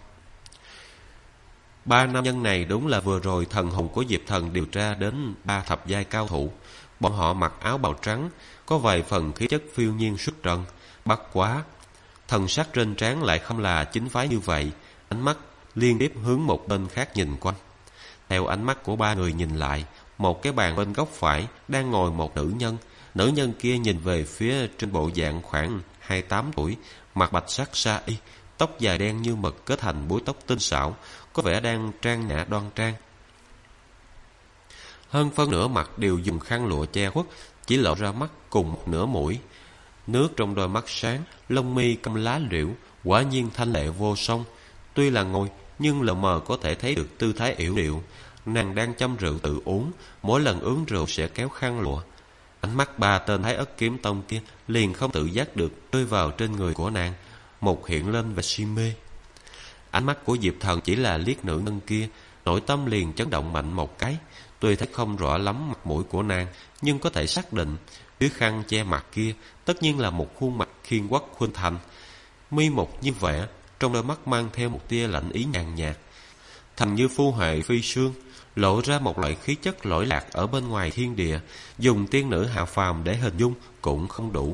3 nam nhân này đúng là vừa rồi thần hồn của Diệp Thần điều tra đến 3 thập giai cao thủ. Bọn họ mặc áo bào trắng, có vài phần khí chất phiêu nhiên xuất trần. Bất quá, thần sắc trên trán lại không là chính phái như vậy. Ánh mắt liên tiếp hướng một bên khác nhìn quanh. Theo ánh mắt của 3 người nhìn lại, một cái bàn bên góc phải đang ngồi một nữ nhân. Nữ nhân kia nhìn về phía trên bộ dạng khoảng 28 tuổi, mặc bạch sắc sa y, tóc dài đen như mực kết thành búi tóc tinh xảo, có vẻ đang trang nhã đoan trang. Hơn phân nửa mặt đều dùng khăn lụa che khuất, chỉ lộ ra mắt cùng một nửa mũi. Nước trong đôi mắt sáng, lông mi căm lá liễu, quả nhiên thanh lệ vô song. Tuy là ngồi, nhưng lờ mờ có thể thấy được tư thái yểu điệu. Nàng đang châm rượu tự uống, mỗi lần uống rượu sẽ kéo khăn lụa. Ánh mắt ba tên Thái Ất Kiếm Tông kia liền không tự giác được rơi vào trên người của nàng, một hiện lên vẻ si mê. Ánh mắt của Diệp Thần chỉ là liếc nữ nhân kia, nội tâm liền chấn động mạnh một cái. Tuy thấy không rõ lắm mặt mũi của nàng, nhưng có thể xác định dưới khăn che mặt kia tất nhiên là một khuôn mặt khiên quắc khuynh thành. Mi một như vẻ, trong đôi mắt mang theo một tia lạnh ý nhàn nhạt, thành như phu huệ phi sương, lộ ra một loại khí chất lỗi lạc ở bên ngoài thiên địa, dùng tiên nữ hạ phàm để hình dung cũng không đủ.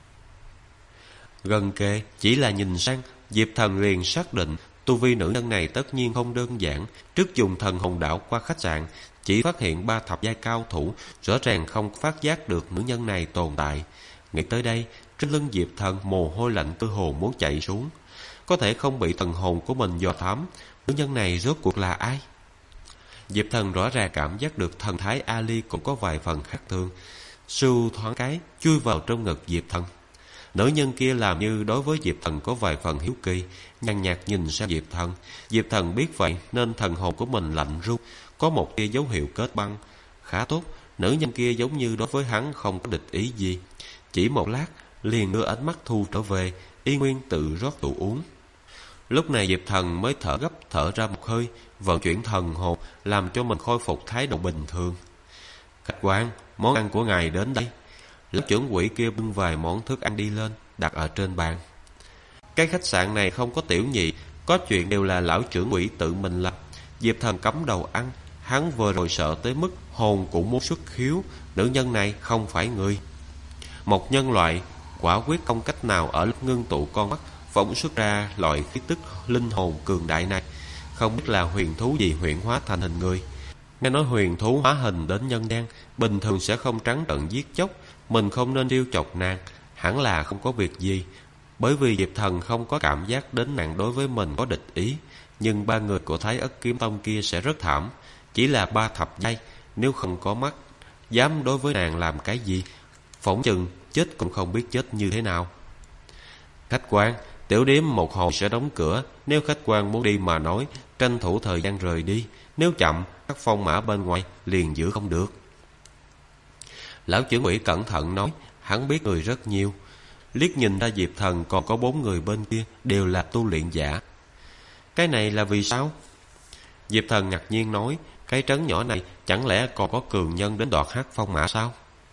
Gần kề, chỉ là nhìn sang, Diệp Thần liền xác định tu vi nữ nhân này tất nhiên không đơn giản. Trước dùng thần hồn đảo qua khách sạn, chỉ phát hiện 3 thập giai cao thủ, rõ ràng không phát giác được nữ nhân này tồn tại. Nghĩ tới đây, trên lưng Diệp Thần mồ hôi lạnh cơ hồ muốn chạy xuống. Có thể không bị thần hồn của mình dò thám, nữ nhân này rốt cuộc là ai? Diệp Thần rõ ràng cảm giác được thần thái Ali cũng có vài phần khác thường. Sưu thoáng cái chui vào trong ngực Diệp Thần. Nữ nhân kia làm như đối với Diệp Thần có vài phần hiếu kỳ, nhàn nhạt nhìn sang Diệp Thần. Diệp Thần biết vậy nên thần hồn của mình lạnh run, có một tia dấu hiệu kết băng. Khá tốt, nữ nhân kia giống như đối với hắn không có địch ý gì. Chỉ một lát liền đưa ánh mắt thu trở về, y nguyên tự rót rượu uống. Lúc này Diệp Thần mới thở gấp thở ra một hơi, vận chuyển thần hồn làm cho mình khôi phục thái độ bình thường. Khách quan, món ăn của ngài đến đây. Lão trưởng quỹ kia bưng vài món thức ăn đi lên, đặt ở trên bàn. Cái khách sạn này không có tiểu nhị, có chuyện đều là lão trưởng quỹ tự mình làm. Diệp Thần cắm đầu ăn, hắn vừa rồi sợ tới mức hồn cũng muốn xuất khiếu. Nữ nhân này không phải người. Một nhân loại quả quyết không cách nào ở lúc ngưng tụ con mắt phóng xuất ra loại khí tức linh hồn cường đại này. Không biết là huyền thú gì huyễn hóa thành hình người. Nghe nói huyền thú hóa hình đến nhân gian bình thường sẽ không trắng trợn giết chóc, mình không nên trêu chọc nàng, hẳn là không có việc gì. Bởi vì Diệp Thần không có cảm giác đến nàng đối với mình có địch ý. Nhưng 3 người của Thái Ất Kiếm Tông kia sẽ rất thảm. Chỉ là 3 thập giai, nếu không có mắt, dám đối với nàng làm cái gì, phỏng chừng chết cũng không biết chết như thế nào. Khách quan, tiểu điếm một hồi sẽ đóng cửa. Nếu khách quan muốn đi mà nói, tranh thủ thời gian rời đi. Nếu chậm, các phong mã bên ngoài liền giữ không được. Lão trưởng quỹ cẩn thận nói, hắn biết người rất nhiều. Liếc nhìn ra Diệp Thần còn có 4 người bên kia đều là tu luyện giả. Cái này là vì sao? Diệp Thần ngạc nhiên nói, cái trấn nhỏ này chẳng lẽ còn có cường nhân đến đoạt hát phong mã sao?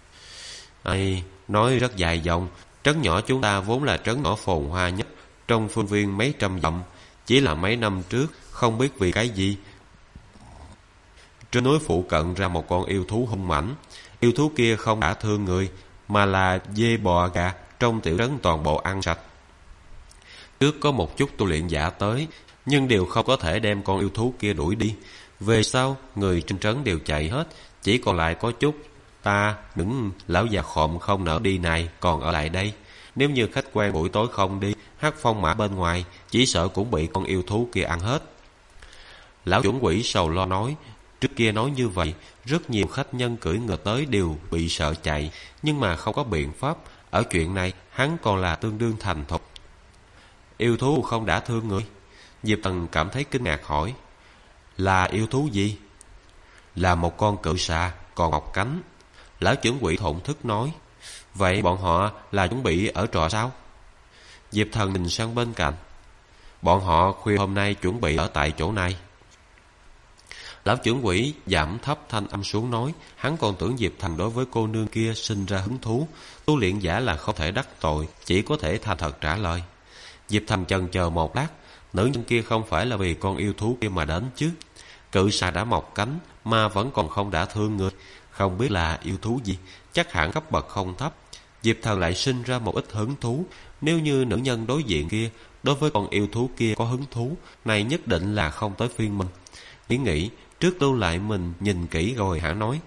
Nói rất dài dòng. Trấn nhỏ chúng ta vốn là trấn nhỏ phồn hoa nhất trong phương viên mấy trăm dặm. Chỉ là mấy năm trước, không biết vì cái gì, trên núi phụ cận ra một con yêu thú hung mãnh. Yêu thú kia không đả thương người, mà là dê bò gà trong tiểu trấn toàn bộ ăn sạch. Trước có một chút tu luyện giả tới, nhưng đều không có thể đem con yêu thú kia đuổi đi. Về sau, người trên trấn đều chạy hết, chỉ còn lại có chút ta, những lão già khộm không nỡ đi này còn ở lại đây. Nếu như khách quen buổi tối không đi, hát phong mã bên ngoài, chỉ sợ cũng bị con yêu thú kia ăn hết. Lão chuẩn quỷ sầu lo nói, trước kia nói như vậy, rất nhiều khách nhân cưỡi ngựa tới đều bị sợ chạy, nhưng mà không có biện pháp. Ở chuyện này, hắn còn là tương đương thành thục. Yêu thú không đả thương người? Diệp Thần cảm thấy kinh ngạc hỏi. Là yêu thú gì? Là một con cự xà, còn mọc cánh. Lão trưởng quỷ thổn thức nói. Vậy bọn họ là chuẩn bị ở trọ sao? Diệp Thần nhìn sang bên cạnh. Bọn họ khuya hôm nay chuẩn bị ở tại chỗ này. Lão trưởng quỷ giảm thấp thanh âm xuống nói, hắn còn tưởng Diệp Thần đối với cô nương kia sinh ra hứng thú. Tu luyện giả là không thể đắc tội, chỉ có thể thành thật trả lời. Diệp Thần chần chờ một lát, nữ nhân kia không phải là vì con yêu thú kia mà đến chứ? Cự xà đã mọc cánh mà vẫn còn không đả thương người, không biết là yêu thú gì, chắc hẳn cấp bậc không thấp. Diệp Thần lại sinh ra một ít hứng thú. Nếu như nữ nhân đối diện kia đối với con yêu thú kia có hứng thú, này nhất định là không tới phiên mình. Nghĩ trước lưu lại mình nhìn kỹ rồi hả nói.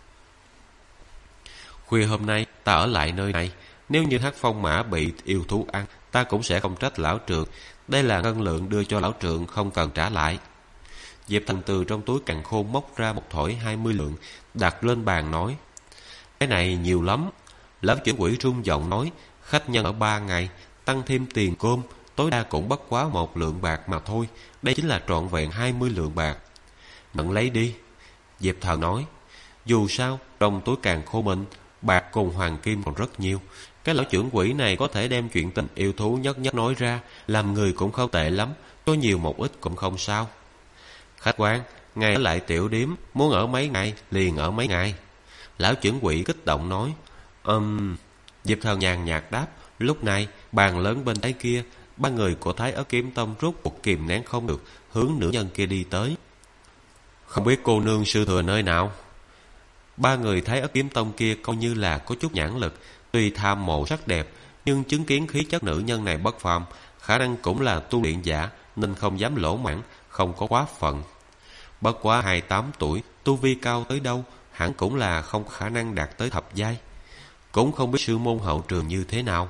Khuya hôm nay ta ở lại nơi này, nếu như hát phong mã bị yêu thú ăn, ta cũng sẽ không trách lão trượng. Đây là ngân lượng đưa cho lão trượng, không cần trả lại. Diệp Thần từ trong túi càn khôn móc ra một thỏi 20 lượng, đặt lên bàn nói: Cái này nhiều lắm. Lão trưởng quỹ rung giọng nói: Khách nhân ở 3 ngày, tăng thêm tiền cơm, tối đa cũng bất quá 1 lượng bạc mà thôi. Đây chính là trọn vẹn 20 lượng bạc. Nhận lấy đi. Diệp Thần nói: Dù sao, trong túi càn khôn mình, bạc cùng hoàng kim còn rất nhiều. Cái lão trưởng quỹ này có thể đem chuyện tình yêu thú nhất nhất nói ra, làm người cũng không tệ lắm, có nhiều một ít cũng không sao. Khách quan, ngài ở lại tiểu điếm, muốn ở mấy ngày liền ở mấy ngày. Lão trưởng quỹ kích động nói: Diệp Thần nhàn nhạt đáp. Lúc này bàn lớn bên tay kia, 3 người của Thái Ất Kiếm Tông rút cuộc kìm nén không được, hướng nữ nhân kia đi tới. Không biết cô nương sư thừa nơi nào? 3 người Thái Ất Kiếm Tông kia coi như là có chút nhãn lực, tuy tham mộ sắc đẹp, nhưng chứng kiến khí chất nữ nhân này bất phàm, khả năng cũng là tu luyện giả, nên không dám lỗ mãng, không có quá phận. Bất quá 28 tuổi, tu vi cao tới đâu, hẳn cũng là không có khả năng đạt tới thập giai. Cũng không biết sư môn hậu trường như thế nào.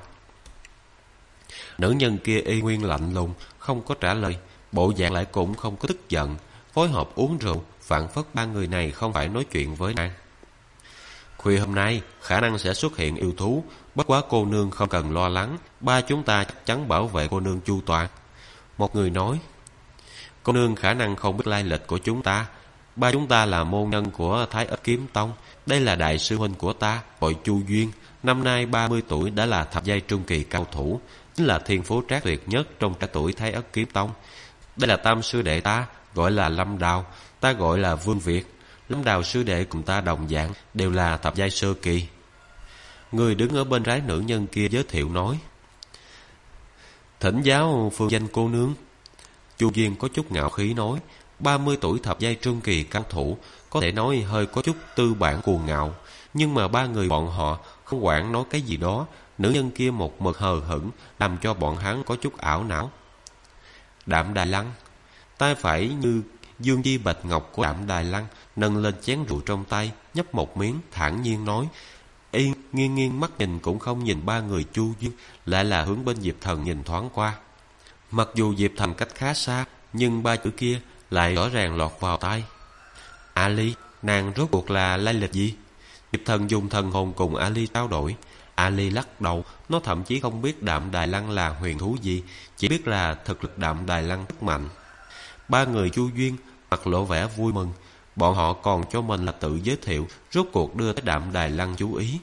Nữ nhân kia y nguyên lạnh lùng, không có trả lời, bộ dạng lại cũng không có tức giận, phối hợp uống rượu, phảng phất 3 người này không phải nói chuyện với nàng. Khuya hôm nay khả năng sẽ xuất hiện yêu thú, bất quá cô nương không cần lo lắng, 3 chúng ta chắc chắn bảo vệ cô nương chu toàn. Một người nói: Cô nương khả năng không biết lai lịch của chúng ta. 3 chúng ta là môn nhân của Thái Ất Kiếm Tông. Đây là đại sư huynh của ta, gọi Chu Duyên, năm nay 30 tuổi, đã là thập giai trung kỳ cao thủ, chính là thiên phú trác tuyệt nhất trong trẻ tuổi Thái Ất Kiếm Tông. Đây là tam sư đệ ta, gọi là Lâm Đào, ta gọi là Vương Việt. Lâm Đào sư đệ cùng ta đồng dạng, đều là thập giai sơ kỳ. Người đứng ở bên trái nữ nhân kia giới thiệu nói: Thỉnh giáo phương danh cô nương. Chu Duyên có chút ngạo khí nói: 30 tuổi thập giai trung kỳ cao thủ, có thể nói hơi có chút tư bản cuồng ngạo. Nhưng mà 3 người bọn họ không quản nói cái gì đó, nữ nhân kia một mực hờ hững, làm cho bọn hắn có chút ảo não. Đạm Đài Lăng. Tay phải như dương chi bạch ngọc của Đạm Đài Lăng nâng lên chén rượu trong tay, nhấp một miếng, thản nhiên nói. Y nghiêng nghiêng mắt nhìn cũng không nhìn 3 người Chu Duyên, lại là hướng bên Diệp Thần nhìn thoáng qua. Mặc dù Diệp Thần cách khá xa, nhưng 3 chữ kia lại rõ ràng lọt vào tai. Ali, nàng rốt cuộc là lai lịch gì? Diệp Thần dùng thần hồn cùng Ali trao đổi. Ali lắc đầu, nó thậm chí không biết Đạm Đài Lăng là huyền thú gì, chỉ biết là thực lực Đạm Đài Lăng rất mạnh. 3 người Chu Duyên mặt lộ vẻ vui mừng, bọn họ còn cho mình là tự giới thiệu, rốt cuộc đưa tới Đạm Đài Lăng chú ý.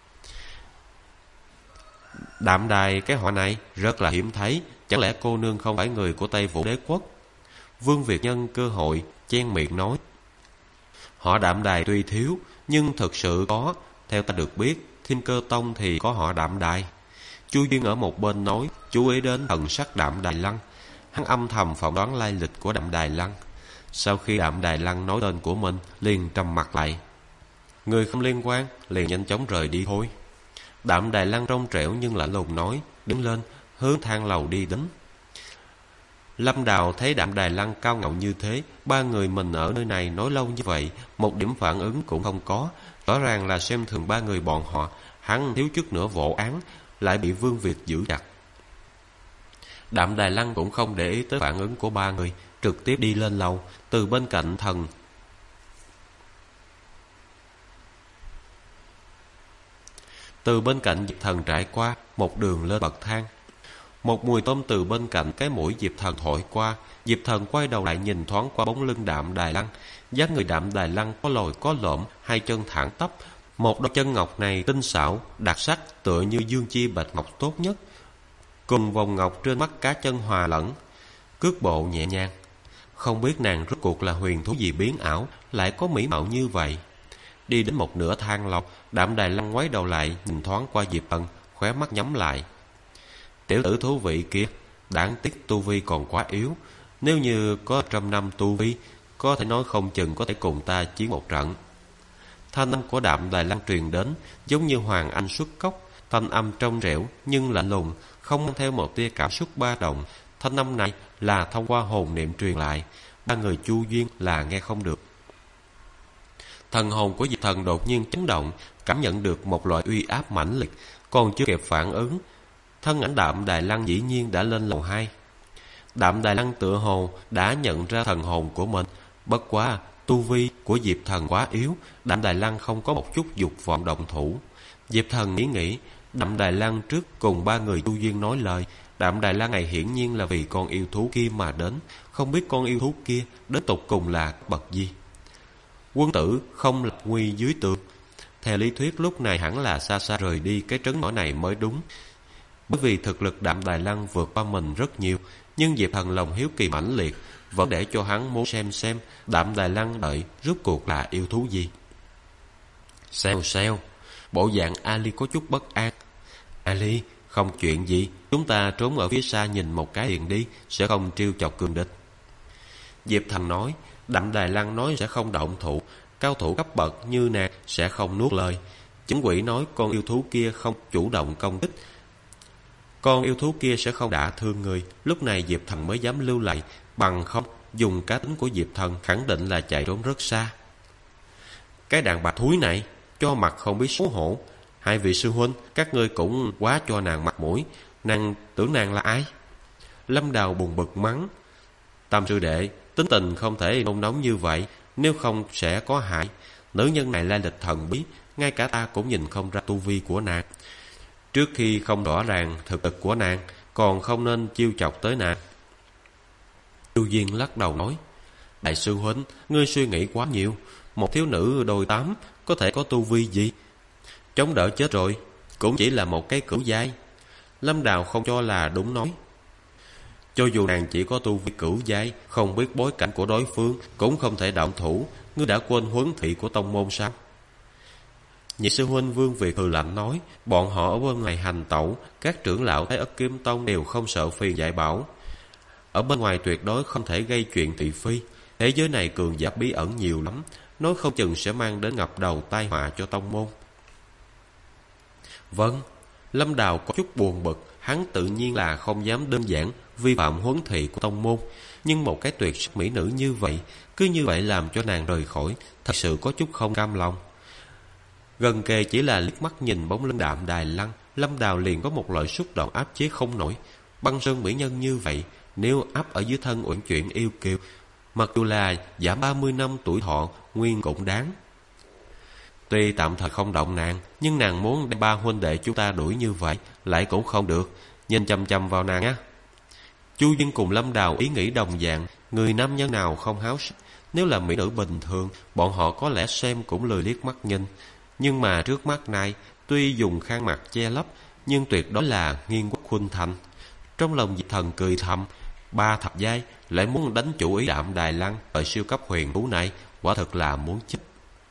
Đạm Đài, cái họ này rất là hiếm thấy, chẳng lẽ cô nương không phải người của Tây Vũ Đế Quốc? Vương Việt nhân cơ hội chen miệng nói. Họ Đạm Đài tuy thiếu, nhưng thực sự có. Theo ta được biết, Thiên Cơ Tông thì có họ Đạm Đài. Chu Duyên ở một bên nói, chú ý đến thần sắc Đạm Đài Lăng. Hắn âm thầm phỏng đoán lai lịch của Đạm Đài Lăng. Sau khi Đạm Đài Lăng nói tên của mình, liền trầm mặt lại. Người không liên quan, liền nhanh chóng rời đi thôi. Đạm Đài Lăng trong trẻo nhưng lạnh lùng nói, đứng lên, hướng thang lầu đi đến. Lâm Đào thấy Đạm Đài Lăng cao ngạo như thế, 3 người mình ở nơi này nói lâu như vậy, một điểm phản ứng cũng không có, rõ ràng là xem thường 3 người bọn họ. Hắn thiếu chút nữa vụ án, lại bị Vương Việt giữ chặt. Đạm Đài Lăng cũng không để ý tới phản ứng của 3 người, trực tiếp đi lên lầu, từ bên cạnh Diệp Thần trải qua, một đường lên bậc thang. Một mùi tôm từ bên cạnh cái mũi Diệp Thần thổi qua. Diệp Thần quay đầu lại nhìn thoáng qua bóng lưng Đạm Đài Lăng. Dáng người Đạm Đài Lăng có lồi có lõm, 2 chân thẳng tắp. Một đôi chân ngọc này tinh xảo, đặc sắc, tựa như dương chi bạch ngọc tốt nhất, cùng vòng ngọc trên mắt cá chân hòa lẫn, cước bộ nhẹ nhàng. Không biết nàng rốt cuộc là huyền thú gì biến ảo, lại có mỹ mạo như vậy. Đi đến một nửa thang lầu, Đạm Đài Lăng ngoái đầu lại nhìn thoáng qua Diệp Thần, khóe mắt nhắm lại. Tiểu tử thú vị kia, đáng tiếc tu vi còn quá yếu. Nếu như có 100 năm tu vi, có thể nói không chừng có thể cùng ta chiến một trận. Thanh âm của Đạm Đài Lăng truyền đến, giống như hoàng anh xuất cốc, thanh âm trong trẻo nhưng lạnh lùng, không mang theo một tia cảm xúc ba động. Thanh âm này là thông qua hồn niệm truyền lại, 3 người Chu Duyên là nghe không được. Thần hồn của Diệp Thần đột nhiên chấn động, cảm nhận được một loại uy áp mãnh liệt, còn chưa kịp phản ứng, thân ảnh Đạm Đài Lăng dĩ nhiên đã lên lầu 2. Đạm Đài Lăng tựa hồ đã nhận ra thần hồn của mình. Bất quá tu vi của Diệp Thần quá yếu, Đạm Đài Lăng không có một chút dục vọng động thủ. Diệp Thần nghĩ, Đạm Đài Lăng trước cùng ba người Chu Duyên nói lời. Đạm Đài Lăng này hiển nhiên là vì con yêu thú kia mà đến. Không biết con yêu thú kia đến tục cùng là bậc gì. Quân tử không lập nguy dưới tường. Theo lý thuyết lúc này hẳn là xa xa rời đi cái trấn nhỏ này mới đúng. Bởi vì thực lực Đạm Đài Lăng vượt qua mình rất nhiều. Nhưng Diệp Thần lòng hiếu kỳ mãnh liệt, vẫn để cho hắn muốn xem Đạm Đài Lăng đợi rốt cuộc là yêu thú gì. Xèo, bộ dạng Ali có chút bất an. Ali, không chuyện gì, chúng ta trốn ở phía xa nhìn một cái liền đi, sẽ không trêu chọc cường địch. Diệp Thần nói, Đạm Đài Lăng nói sẽ không động thủ, cao thủ cấp bậc như nàng sẽ không nuốt lời. Chứng quỷ nói con yêu thú kia không chủ động công kích, con yêu thú kia sẽ không đả thương người. Lúc này Diệp Thần mới dám lưu lại, bằng không dùng cá tính của Diệp Thần khẳng định là chạy trốn rất xa. Cái đàn bà thúi này cho mặt không biết xấu hổ. Hai vị sư huynh, các ngươi cũng quá cho nàng mặt mũi. Nàng tưởng nàng là ai? Lâm Đào buồn bực mắng, Tam sư đệ, tính tình không thể nôn nóng như vậy, nếu không sẽ có hại. Nữ nhân này lai lịch thần bí, ngay cả ta cũng nhìn không ra tu vi của nàng. Trước khi không rõ ràng thực lực của nàng, còn không nên chiêu chọc tới nàng. Chu Duyên lắc đầu nói, đại sư huynh, ngươi suy nghĩ quá nhiều. Một thiếu nữ đôi tám có thể có tu vi gì? Chống đỡ chết rồi, cũng chỉ là một cái cửu giai. Lâm Đào không cho là đúng nói, cho dù nàng chỉ có tu vi cửu giai, không biết bối cảnh của đối phương, cũng không thể động thủ. Ngươi đã quên huấn thị của tông môn sao? Nhị sư huynh Vương Việt hừ lạnh nói, bọn họ ở bên ngoài hành tẩu, các trưởng lão Thái Ất Kiếm Tông đều không sợ phiền dạy bảo. Ở bên ngoài tuyệt đối không thể gây chuyện thị phi. Thế giới này cường giả bí ẩn nhiều lắm, nói không chừng sẽ mang đến ngập đầu tai họa cho tông môn. Vâng. Lâm Đào có chút buồn bực, hắn tự nhiên là không dám đơn giản vi phạm huấn thị của tông môn, nhưng một cái tuyệt sắc mỹ nữ như vậy, cứ như vậy làm cho nàng rời khỏi, thật sự có chút không cam lòng. Gần kề chỉ là liếc mắt nhìn bóng lưng Đạm Đài Lăng, Lâm Đào liền có một loại xúc động áp chế không nổi. Băng sơn mỹ nhân như vậy, nếu áp ở dưới thân uẩn chuyển yêu kiều, mặc dù là giảm 30 năm tuổi thọ, nguyên cũng đáng. Tuy tạm thời không động nàng, nhưng nàng muốn đem ba huynh đệ chúng ta đuổi như vậy, lại cũng không được. Nhìn chăm chăm vào nàng á. Chu Duyên cùng Lâm Đào ý nghĩ đồng dạng, người nam nhân nào không háo sắc. Nếu là mỹ nữ bình thường, bọn họ có lẽ xem cũng lười liếc mắt nhìn. Nhưng mà trước mắt này, tuy dùng khăn mặt che lấp, nhưng tuyệt đối là nghiên quốc khuynh thành. Trong lòng Diệp Thần cười thầm, ba thập giai lại muốn đánh chủ ý Đạm Đài Lăng ở siêu cấp huyền thú này, quả thật là muốn chết.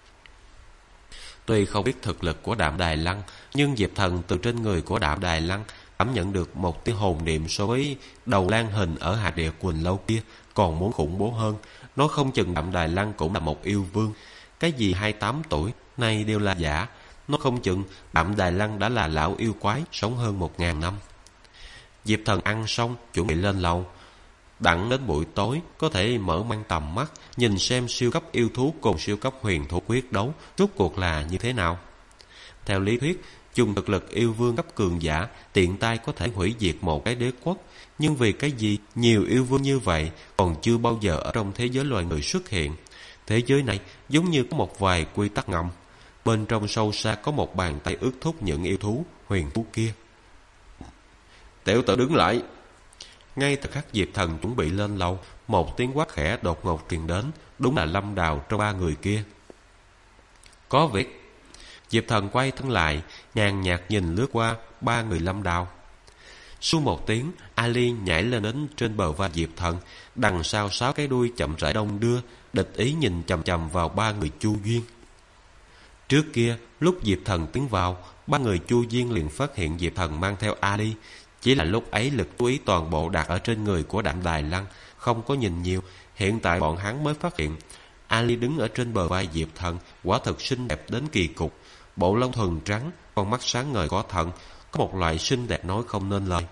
Tuy không biết thực lực của Đạm Đài Lăng, nhưng Diệp Thần từ trên người của Đạm Đài Lăng cảm nhận được một tia hồn niệm so với đầu lan hình ở Hạt Địa Quỳnh Lâu kia còn muốn khủng bố hơn. Nói không chừng Đạm Đài Lăng cũng là một yêu vương. Cái gì 28 tuổi này đều là giả. Nói không chừng Đạm Đài Lăng đã là lão yêu quái, sống hơn 1000 năm. Diệp Thần ăn xong chuẩn bị lên lầu, đặng đến buổi tối có thể mở mang tầm mắt, nhìn xem siêu cấp yêu thú cùng siêu cấp huyền thú quyết đấu rốt cuộc là như thế nào. Theo lý thuyết, dùng thực lực yêu vương cấp cường giả, tiện tay có thể hủy diệt một cái đế quốc. Nhưng vì cái gì nhiều yêu vương như vậy còn chưa bao giờ ở trong thế giới loài người xuất hiện. Thế giới này giống như có một vài quy tắc ngầm, bên trong sâu xa có một bàn tay ước thúc những yêu thú huyền thú kia. Tiểu tử đứng lại. Ngay từ khắc Diệp Thần chuẩn bị lên lầu, một tiếng quát khẽ đột ngột truyền đến, đúng là Lâm Đào trong ba người kia. Có việc. Diệp Thần quay thân lại, nhàn nhạt nhìn lướt qua ba người Lâm Đào. Su một tiếng, Ali nhảy lên đến trên bờ vai Diệp Thần, đằng sau 6 cái đuôi chậm rãi đông đưa, địch ý nhìn chằm chằm vào ba người Chu Duyên. Trước kia, lúc Diệp Thần tiến vào, ba người Chu Duyên liền phát hiện Diệp Thần mang theo Ali. Chỉ là lúc ấy lực chú ý toàn bộ đặt ở trên người của Đạm Đài Lăng, không có nhìn nhiều. Hiện tại bọn hắn mới phát hiện Ali đứng ở trên bờ vai Diệp Thần, quả thực xinh đẹp đến kỳ cục. Bộ lông thuần trắng, con mắt sáng ngời có thần, có một loại xinh đẹp nói không nên lời.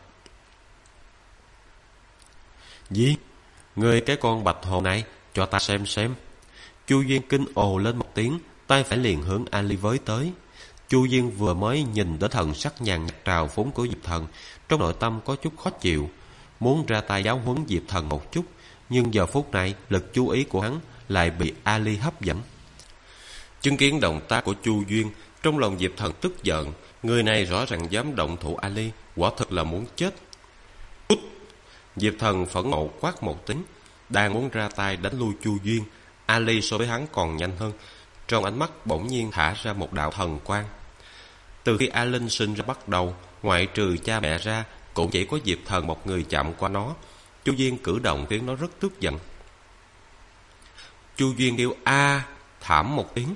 Gì? Người cái con bạch hồ này, cho ta xem. Chu Duyên kinh ồ lên một tiếng, tay phải liền hướng Ali với tới. Chu Duyên vừa mới nhìn đến thần sắc nhàn nhạt trào phúng của Diệp Thần, trong nội tâm có chút khó chịu. muốn ra tay giáo huấn Diệp Thần một chút, nhưng giờ phút này lực chú ý của hắn lại bị Ali hấp dẫn. Chứng kiến động tác của Chu Duyên, trong lòng Diệp Thần tức giận. Người này rõ ràng dám động thủ Ali, quả thực là muốn chết. Cút! Diệp Thần phẫn nộ quát một tiếng, đang muốn ra tay đánh lui Chu Duyên. Ali so với hắn còn nhanh hơn, trong ánh mắt bỗng nhiên thả ra một đạo thần quang. Từ khi A Linh sinh ra bắt đầu, ngoại trừ cha mẹ ra, cũng chỉ có Diệp Thần một người chạm qua nó. Chu Duyên cử động khiến nó rất tức giận. Chu Duyên kêu a thảm một tiếng,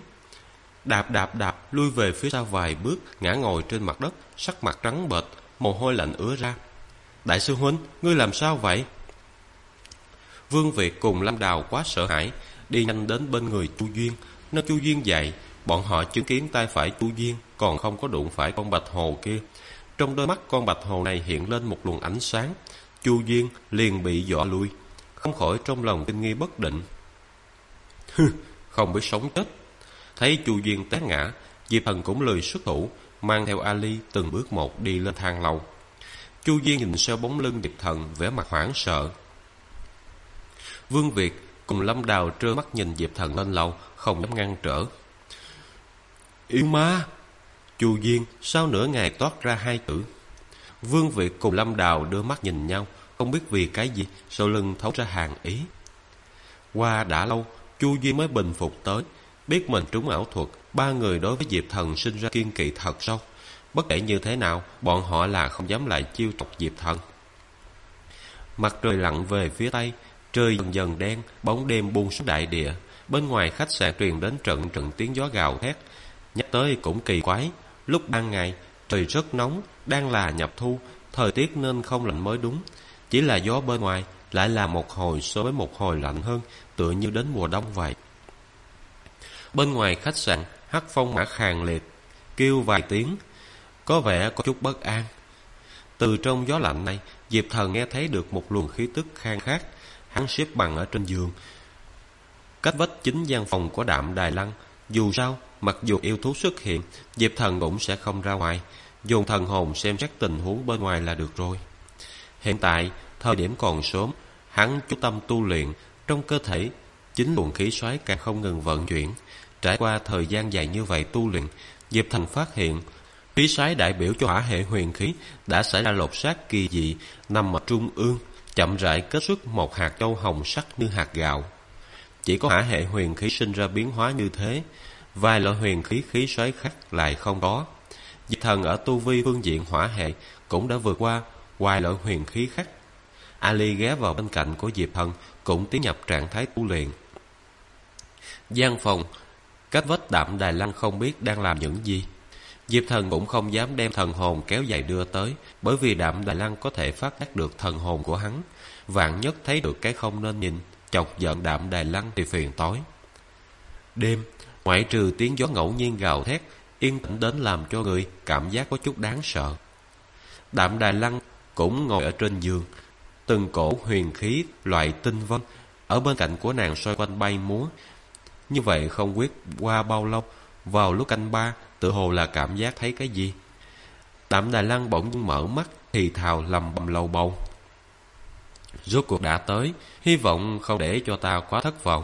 đạp lui về phía sau vài bước, ngã ngồi trên mặt đất, sắc mặt trắng bệch, mồ hôi lạnh ứa ra. Đại sư huynh, ngươi làm sao vậy? Vương Việt cùng Lâm Đào quá sợ hãi, đi nhanh đến bên người Chu Duyên, nâng Chu Duyên dậy. Bọn họ chứng kiến tay phải Chu Duyên còn không có đụng phải con bạch hồ kia. Trong đôi mắt con bạch hồ này hiện lên một luồng ánh sáng. Chu Duyên liền bị dọa lui, không khỏi trong lòng kinh nghi bất định. Không biết sống chết. Thấy Chu Duyên té ngã, Diệp Thần cũng lười xuất thủ, mang theo Ali từng bước một đi lên thang lầu. Chu Duyên nhìn sau bóng lưng Diệp Thần, vẻ mặt hoảng sợ. Vương Việt cùng Lâm Đào trơ mắt nhìn Diệp Thần lên lầu, không dám ngăn trở. Yêu ma! Chu Duyên sau nửa ngày toát ra hai chữ. Vương Việt cùng Lâm Đào đưa mắt nhìn nhau, không biết vì cái gì sau lưng thấu ra hàn ý. Qua đã lâu, Chu Duyên mới bình phục tới, biết mình trúng ảo thuật. Ba người đối với Diệp Thần sinh ra kiên kỵ thật sâu. Bất kể như thế nào, bọn họ là không dám lại chiêu chọc Diệp Thần. Mặt trời lặn về phía tây, trời dần dần đen, bóng đêm buông xuống đại địa. Bên ngoài khách sạn truyền đến trận tiếng gió gào thét. Nhắc tới cũng kỳ quái, lúc ban ngày trời rất nóng, đang là nhập thu, thời tiết nên không lạnh mới đúng. Chỉ là gió bên ngoài lại là một hồi so với một hồi lạnh hơn, tựa như đến mùa đông vậy. Bên ngoài khách sạn, Hắc Phong Mã khàn liệt kêu vài tiếng, có vẻ có chút bất an. Từ trong gió lạnh này, Diệp Thần nghe thấy được một luồng khí tức khang khát. Hắn xếp bằng ở trên giường, cách vách chính gian phòng của Đạm Đài Lăng. Dù sao, mặc dù yêu thú xuất hiện, Diệp Thần cũng sẽ không ra ngoài, dùng thần hồn xem xét tình huống bên ngoài là được rồi. Hiện tại, thời điểm còn sớm, hắn chú tâm tu luyện, trong cơ thể chính luồng khí xoáy càng không ngừng vận chuyển. Trải qua thời gian dài như vậy tu luyện, Diệp Thần phát hiện khí xoáy đại biểu cho hỏa hệ huyền khí đã xảy ra lột xác kỳ dị, nằm ở trung ương, chậm rãi kết xuất một hạt châu hồng sắc như hạt gạo. Chỉ có hỏa hệ huyền khí sinh ra biến hóa như thế, vài loại huyền khí khí xoáy khác lại không có. Diệp Thần ở tu vi phương diện hỏa hệ cũng đã vượt qua vài loại huyền khí khác. Ali ghé vào bên cạnh của Diệp Thần, cũng tiến nhập trạng thái tu luyện. Gian phòng cách vách Đạm Đài Lăng không biết đang làm những gì. Diệp Thần cũng không dám đem thần hồn kéo dài đưa tới, bởi vì Đạm Đài Lăng có thể phát giác được thần hồn của hắn. Vạn nhất thấy được cái không nên nhìn, chọc giận Đạm Đài Lăng thì phiền tối. Đêm, ngoại trừ tiếng gió ngẫu nhiên gào thét, yên tĩnh đến làm cho người cảm giác có chút đáng sợ. Đạm Đài Lăng cũng ngồi ở trên giường, từng cổ huyền khí loại tinh vân ở bên cạnh của nàng xoay quanh bay múa. Như vậy không biết qua bao lâu, vào lúc canh ba, tự hồ là cảm giác thấy cái gì. Đạm Đài Lăng bỗng nhiên mở mắt, thì thào lầm bầm lầu bầu. Rốt cuộc đã tới, hy vọng không để cho ta quá thất vọng.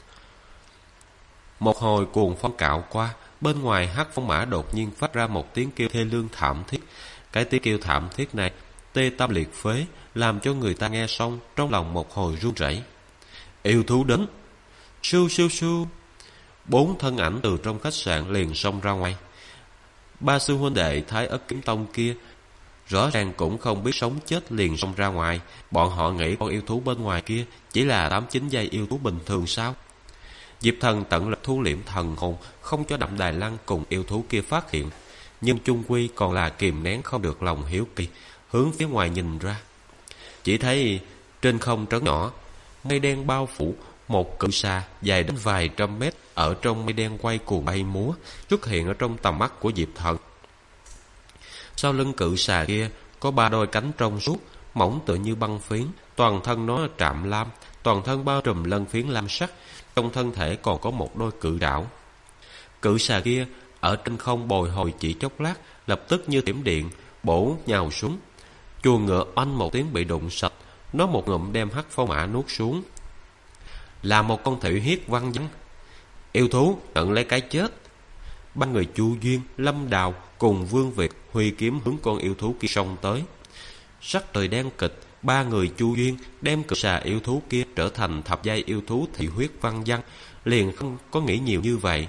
Một hồi cuồng phong cạo qua, bên ngoài Hắc Phong Mã đột nhiên phát ra một tiếng kêu thê lương thảm thiết. Cái tiếng kêu thảm thiết này tê tâm liệt phế, làm cho người ta nghe xong trong lòng một hồi run rẩy. Yêu thú đến! Sưu sưu sưu! 4 thân ảnh từ trong khách sạn liền xông ra ngoài. 3 sư huynh đệ Thái Ất Kiếm Tông kia rõ ràng cũng không biết sống chết liền xông ra ngoài. Bọn họ nghĩ con yêu thú bên ngoài kia chỉ là 8-9 giây yêu thú bình thường sao? Diệp Thần tận lực thu liễm thần hồn, không cho Đạm Đài Lăng cùng yêu thú kia phát hiện, nhưng chung quy còn là kìm nén không được lòng hiếu kỳ, hướng phía ngoài nhìn ra. Chỉ thấy trên không trấn nhỏ, mây đen bao phủ, một cự xà dài đến vài trăm mét ở trong mây đen quay cuồng bay múa, xuất hiện ở trong tầm mắt của Diệp Thần. Sau lưng cự xà kia có 3 đôi cánh trong suốt, mỏng tựa như băng phiến, toàn thân nó trạm lam, toàn thân bao trùm lân phiến lam sắc, trong thân thể còn có một đôi cự trảo. Cự xà kia ở trên không bồi hồi chỉ chốc lát, lập tức như tiễn điện bổ nhào xuống. Chuồng ngựa oanh một tiếng bị đụng sạch, Nó một ngụm đem hắc phong mã nuốt xuống. Là một con thị huyết văn văn. Yêu thú nhận lấy cái chết. Ba người Chu Duyên, Lâm Đào cùng Vương Việt huy kiếm hướng con yêu thú kia xông tới. Sắc trời đen kịch, ba người Chu Duyên đem cực xà yêu thú kia trở thành thập giai yêu thú thị huyết văn văn, liền không có nghĩ nhiều như vậy.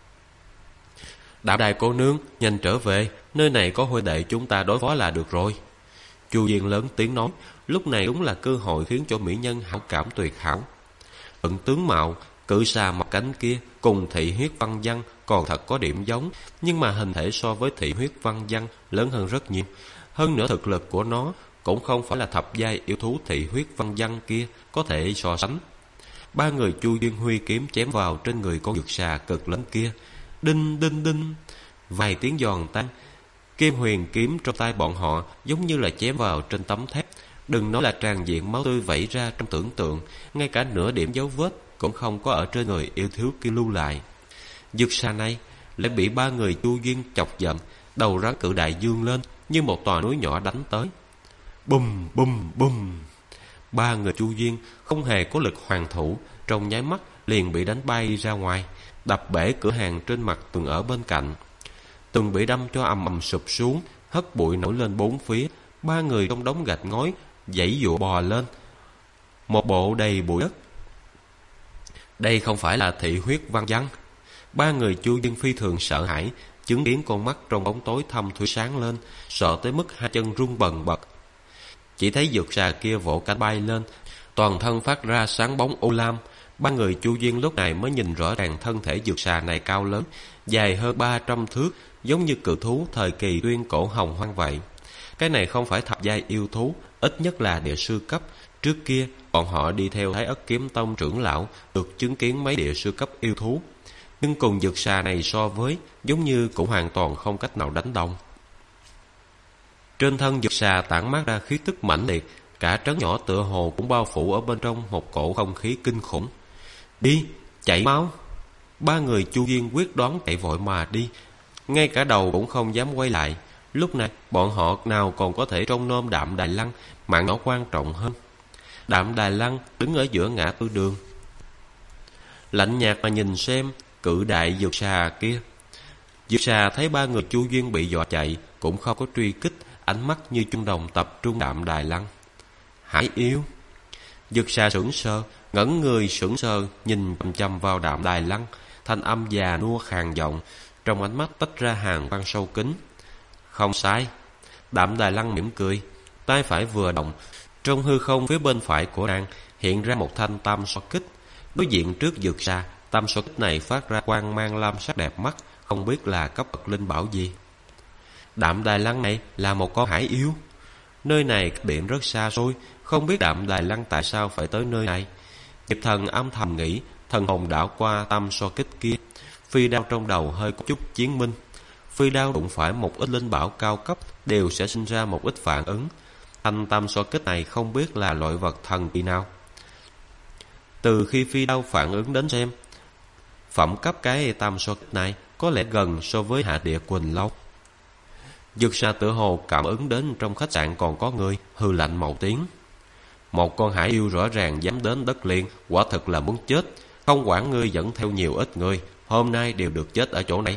Đạm Đài cô nương, nhanh trở về, nơi này có huynh đệ chúng ta đối phó là được rồi. Chu Duyên lớn tiếng nói, lúc này đúng là cơ hội khiến cho mỹ nhân hảo cảm tuyệt hảo.Ận tướng mạo, cự xà mặt cánh kia cùng thị huyết văn văn còn thật có điểm giống, nhưng mà hình thể so với thị huyết văn văn lớn hơn rất nhiều. Hơn nữa thực lực của nó cũng không phải là thập giai yêu thú thị huyết văn văn kia có thể so sánh. Ba người Chu Duyên huy kiếm chém vào trên người con dược xà cực lớn kia. Đinh đinh đinh, vài tiếng giòn tan. Kim huyền kiếm trong tay bọn họ giống như là chém vào trên tấm thép. Đừng nói là tràn diện máu tươi vẩy ra trong tưởng tượng, ngay cả nửa điểm dấu vết cũng không có ở trên người yêu thú kia lưu lại. Dược xà này lại bị ba người Chu Duyên chọc giận, đầu rắn cự đại dương lên như một tòa núi nhỏ đánh tới. Bùm bùm bùm. Ba người Chu Duyên không hề có lực hoàn thủ, trong nháy mắt liền bị đánh bay đi ra ngoài, đập bể cửa hàng trên mặt tường ở bên cạnh. Tường bị đâm cho ầm ầm sụp xuống, hất bụi nổi lên bốn phía. Ba người trong đống gạch ngói giãy giụa bò lên, một bộ đầy bụi đất. Đây không phải là thị huyết văn văn. Ba người Chu Duyên phi thường sợ hãi, chứng kiến con mắt trong bóng tối thâm thúy sáng lên, sợ tới mức hai chân run bần bật. Chỉ thấy dược xà kia vỗ cánh bay lên, toàn thân phát ra sáng bóng ô lam. Ba người Chu Duyên lúc này mới nhìn rõ ràng thân thể dược xà này cao lớn, dài hơn 300 thước, giống như cự thú thời kỳ tuyên cổ hồng hoang vậy. Cái này không phải thập giai yêu thú, ít nhất là địa sư cấp. Trước kia bọn họ đi theo Thái Ất Kiếm Tông trưởng lão, được chứng kiến mấy địa sư cấp yêu thú, nhưng cùng dược xà này so với, giống như cũng hoàn toàn không cách nào đánh đồng. Trên thân dược xà tản mát ra khí tức mãnh liệt, cả trấn nhỏ tựa hồ cũng bao phủ ở bên trong một cổ không khí kinh khủng. Đi, chảy máu. Ba người Chu Duyên quyết đoán chạy vội mà đi, ngay cả đầu cũng không dám quay lại. Lúc này bọn họ nào còn có thể trông nom Đạm Đài Lăng, mạng nhỏ quan trọng hơn. Đạm Đài Lăng đứng ở giữa ngã tư đường, lạnh nhạt mà nhìn xem cự đại dược xà kia. Dược xà thấy ba người Chu Duyên bị dọa chạy, cũng không có truy kích, ánh mắt như chuông đồng tập trung Đạm Đài Lăng. Hải yêu. Dược xà sững sờ, ngẩn người sững sờ nhìn chằm chằm vào Đạm Đài Lăng, thanh âm già nua khàn giọng, trong ánh mắt tách ra hàn quang sâu kín. Không sai. Đạm Đài Lăng mỉm cười, tay phải vừa động, trong hư không phía bên phải của nàng hiện ra một thanh tam so kích. Đối diện trước dược xà, tam so kích này phát ra quang mang lam sắc đẹp mắt, không biết là cấp bậc linh bảo gì. Đạm Đài Lăng này là một con hải yêu. Nơi này cách biển rất xa xôi, không biết Đạm Đài Lăng tại sao phải tới nơi này. Diệp Thần âm thầm nghĩ, thần hồn đảo qua tam so kích kia, phi đao trong đầu hơi có chút chiến minh. Phi đao đụng phải một ít linh bảo cao cấp đều sẽ sinh ra một ít phản ứng. Thanh tam so kích này không biết là loại vật thần kỳ nào. Từ khi phi đao phản ứng đến xem, phẩm cấp cái tam so kích này có lẽ gần so với Hạ Địa Quỳnh Lâu. Dược xà tự hồ cảm ứng đến trong khách sạn còn có người, hư lạnh một tiếng. Một con hải yêu rõ ràng dám đến đất liền, quả thực là muốn chết. Không quản ngươi dẫn theo nhiều ít người, hôm nay đều được chết ở chỗ này.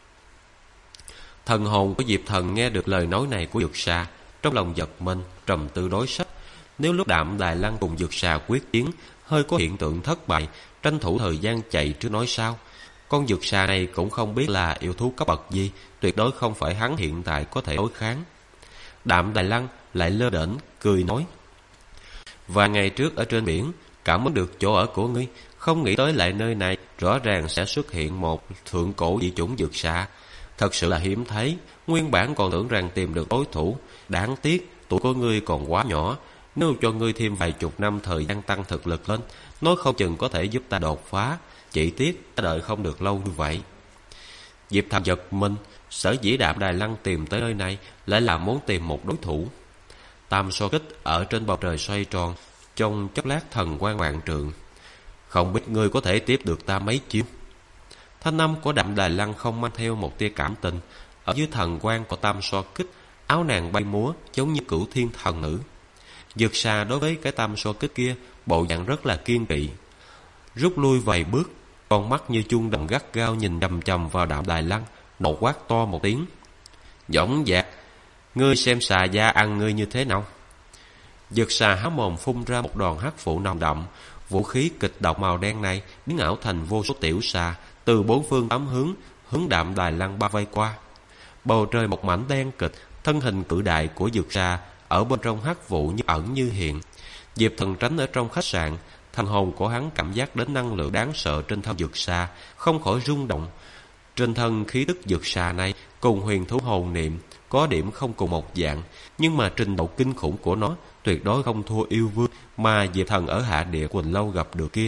Thần hồn của Diệp Thần nghe được lời nói này của dược xà, trong lòng giật mình, trầm tư đối sách. Nếu lúc Đạm Đài Lăng cùng dược xà quyết chiến, hơi có hiện tượng thất bại, tranh thủ thời gian chạy trước nói sao. Con dược xà này cũng không biết là yêu thú cấp bậc gì, tuyệt đối không phải hắn hiện tại có thể đối kháng. Đạm Đài Lăng lại lơ đễnh cười nói, vài ngày trước ở trên biển cảm ứng được chỗ ở của ngươi, không nghĩ tới lại nơi này rõ ràng sẽ xuất hiện một thượng cổ dị chủng dược xà. Thật sự là hiếm thấy, nguyên bản còn tưởng rằng tìm được đối thủ. Đáng tiếc tuổi của ngươi còn quá nhỏ, nếu cho ngươi thêm vài chục năm thời gian tăng thực lực lên, nói không chừng có thể giúp ta đột phá. Chỉ tiếc ta đợi không được lâu như vậy. Diệp Thần giật mình, sở dĩ Đạm Đài Lăng tìm tới nơi này lại là muốn tìm một đối thủ. Tam so kích ở trên bầu trời xoay tròn, trong chốc lát thần quang vạn trượng. Không biết ngươi có thể tiếp được ta mấy chiêu. Thanh âm của Đạm Đài Lăng không mang theo một tia cảm tình. Ở dưới thần quang của tam so kích, áo nàng bay múa giống như cửu thiên thần nữ. Dược xà đối với cái tam so kích kia bộ dạng rất là kiên kỵ, rút lui vài bước, con mắt như chuông đồng gắt gao nhìn chằm chằm vào Đạm Đài Lăng, nộ quát to một tiếng: "Dõng dạc, ngươi xem xà da ăn ngươi như thế nào?" Dược xà há mồm phun ra một đòn hắc phụ nồng đậm. Vũ khí kịch độc màu đen này biến ảo thành vô số tiểu xà, từ bốn phương tám hướng hướng Đạm Đài Lăng bao vây qua. Bầu trời một mảnh đen kịch, thân hình cự đại của dược xà ở bên trong hắc vụ như ẩn như hiện. Diệp Thần tránh ở trong khách sạn, thần hồn của hắn cảm giác đến năng lượng đáng sợ trên thân dược xà, không khỏi rung động. Trên thân khí tức dược xà này cùng huyền thú hồn niệm có điểm không cùng một dạng, nhưng mà trình độ kinh khủng của nó tuyệt đối không thua yêu vương mà Diệp Thần ở Hạ Địa Quỳnh Lâu gặp được kia.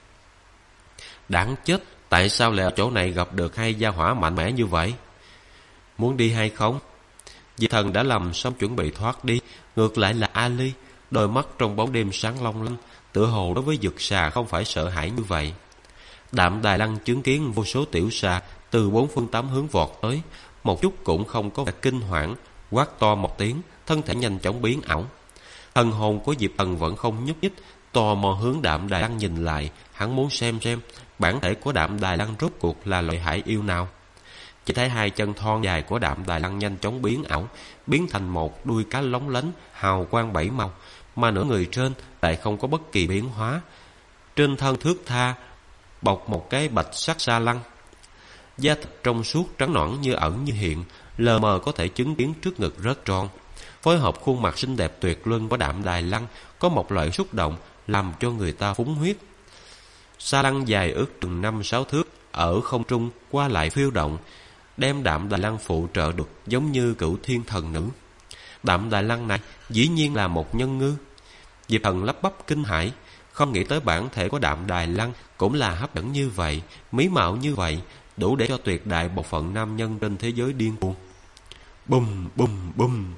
Đáng chết, tại sao lại ở chỗ này gặp được hai gia hỏa mạnh mẽ như vậy? Muốn đi hay không? Diệp Thần đã làm xong chuẩn bị thoát đi. Ngược lại là Ali, đôi mắt trong bóng đêm sáng long lanh, tựa hồ đối với dược xà không phải sợ hãi như vậy. Đạm Đài Lăng chứng kiến vô số tiểu xà từ bốn phương tám hướng vọt tới, một chút cũng không có vẻ kinh hoảng, quát to một tiếng, thân thể nhanh chóng biến ảo. Thần hồn của Diệp Thần vẫn không nhúc nhích, tò mò hướng Đạm Đài Lăng nhìn lại. Hắn muốn xem bản thể của Đạm Đài Lăng rốt cuộc là loại hải yêu nào. Chỉ thấy hai chân thon dài của Đạm Đài Lăng nhanh chóng biến ảo, biến thành một đuôi cá lóng lánh hào quang bảy màu, mà nửa người trên lại không có bất kỳ biến hóa. Trên thân thước tha bọc một cái bạch sắc sa lăng, da thịt trong suốt trắng nõn như ẩn như hiện, lờ mờ có thể chứng kiến trước ngực rất tròn. Phối hợp khuôn mặt xinh đẹp tuyệt luân của Đạm Đài Lăng có một loại xúc động làm cho người ta phúng huyết. Sa lăng dài ước chừng 5-6 thước ở không trung qua lại phiêu động, đem Đạm Đài Lăng phụ trợ được giống như cửu thiên thần nữ. Đạm Đài Lăng này dĩ nhiên là một nhân ngư. Diệp Thần lắp bắp kinh hãi, không nghĩ tới bản thể của Đạm Đài Lăng cũng là hấp dẫn như vậy, mỹ mạo như vậy, đủ để cho tuyệt đại bộ phận nam nhân trên thế giới điên cuồng. Bùm bùm bùm.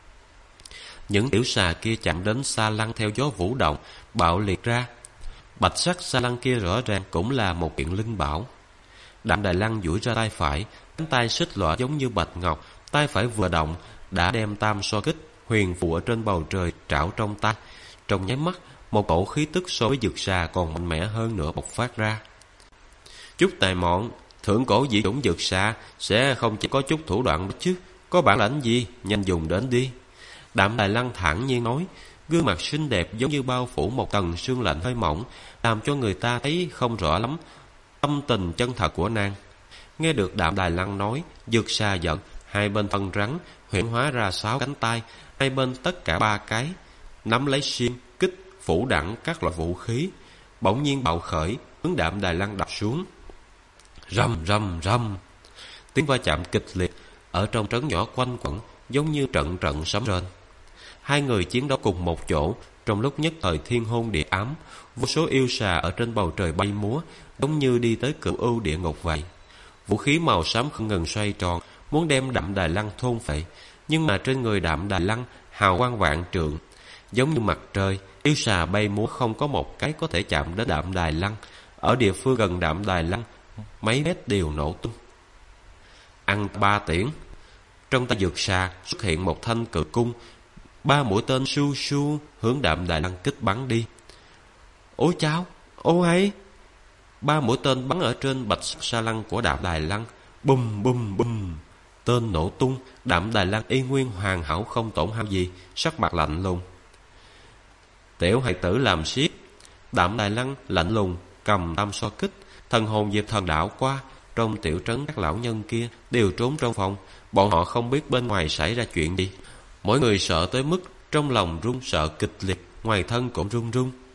Những tiểu xà kia chạm đến sa lăng theo gió vũ động, bạo liệt ra. Bạch sắc sa lăng kia rõ ràng cũng là một kiện linh bảo. Đạm Đài Lăng duỗi ra tay phải, cánh tay xích lõa giống như bạch ngọc, tay phải vừa động đã đem tam so kích huyền phù ở trên bầu trời trảo trong tay. Trong nháy mắt, một cổ khí tức so với dược xà còn mạnh mẽ hơn nữa bộc phát ra. Chút tài mọn, thượng cổ dị chủng dược xà sẽ không chỉ có chút thủ đoạn chứ, có bản lãnh gì, nhanh dùng đến đi. Đạm Đài Lăng thản nhiên nói, gương mặt xinh đẹp giống như bao phủ một tầng sương lạnh hơi mỏng, làm cho người ta thấy không rõ lắm tâm tình chân thật của nàng. Nghe được Đạm Đài Lăng nói, dược xà giận, hai bên thân rắn huyễn hóa ra 6 cánh tay, hai bên tất cả 3 cái, nắm lấy xiên, kích, phủ đẳng các loại vũ khí, bỗng nhiên bạo khởi, hướng Đạm Đài Lăng đập xuống. Rầm rầm rầm, tiếng va chạm kịch liệt ở trong trấn nhỏ quanh quẩn, giống như trận trận sấm rền. Hai người chiến đấu cùng một chỗ, trong lúc nhất thời thiên hôn địa ám, vô số yêu xà ở trên bầu trời bay múa, giống như đi tới cửu ưu địa ngục vậy. Vũ khí màu xám không ngừng xoay tròn, muốn đem Đạm Đài Lăng thôn phệ, nhưng mà trên người Đạm Đài Lăng hào quang vạn trượng, giống như mặt trời, yêu xà bay múa không có một cái có thể chạm đến Đạm Đài Lăng. Ở địa phương gần Đạm Đài Lăng, mấy mét đều nổ tung. Ăn 3 tiễn. Trong tay dược xà xuất hiện một thanh cự cung, 3 mũi tên su su hướng Đạm Đài Lăng kích bắn đi. Ôi chao, ô hay! 3 mũi tên bắn ở trên bạch sa lăng của Đạm Đài Lăng, bùm bùm bùm, tên nổ tung. Đạm Đài Lăng y nguyên hoàn hảo không tổn hao gì, sắc mặt lạnh lùng. Tiểu hài tử làm xiết. Đạm Đài Lăng lạnh lùng cầm tam so kích, thần hồn Diệp Thần đảo qua. Trong tiểu trấn các lão nhân kia đều trốn trong phòng, bọn họ không biết bên ngoài xảy ra chuyện gì. Mỗi người sợ tới mức trong lòng run sợ kịch liệt, ngoài thân cũng run run.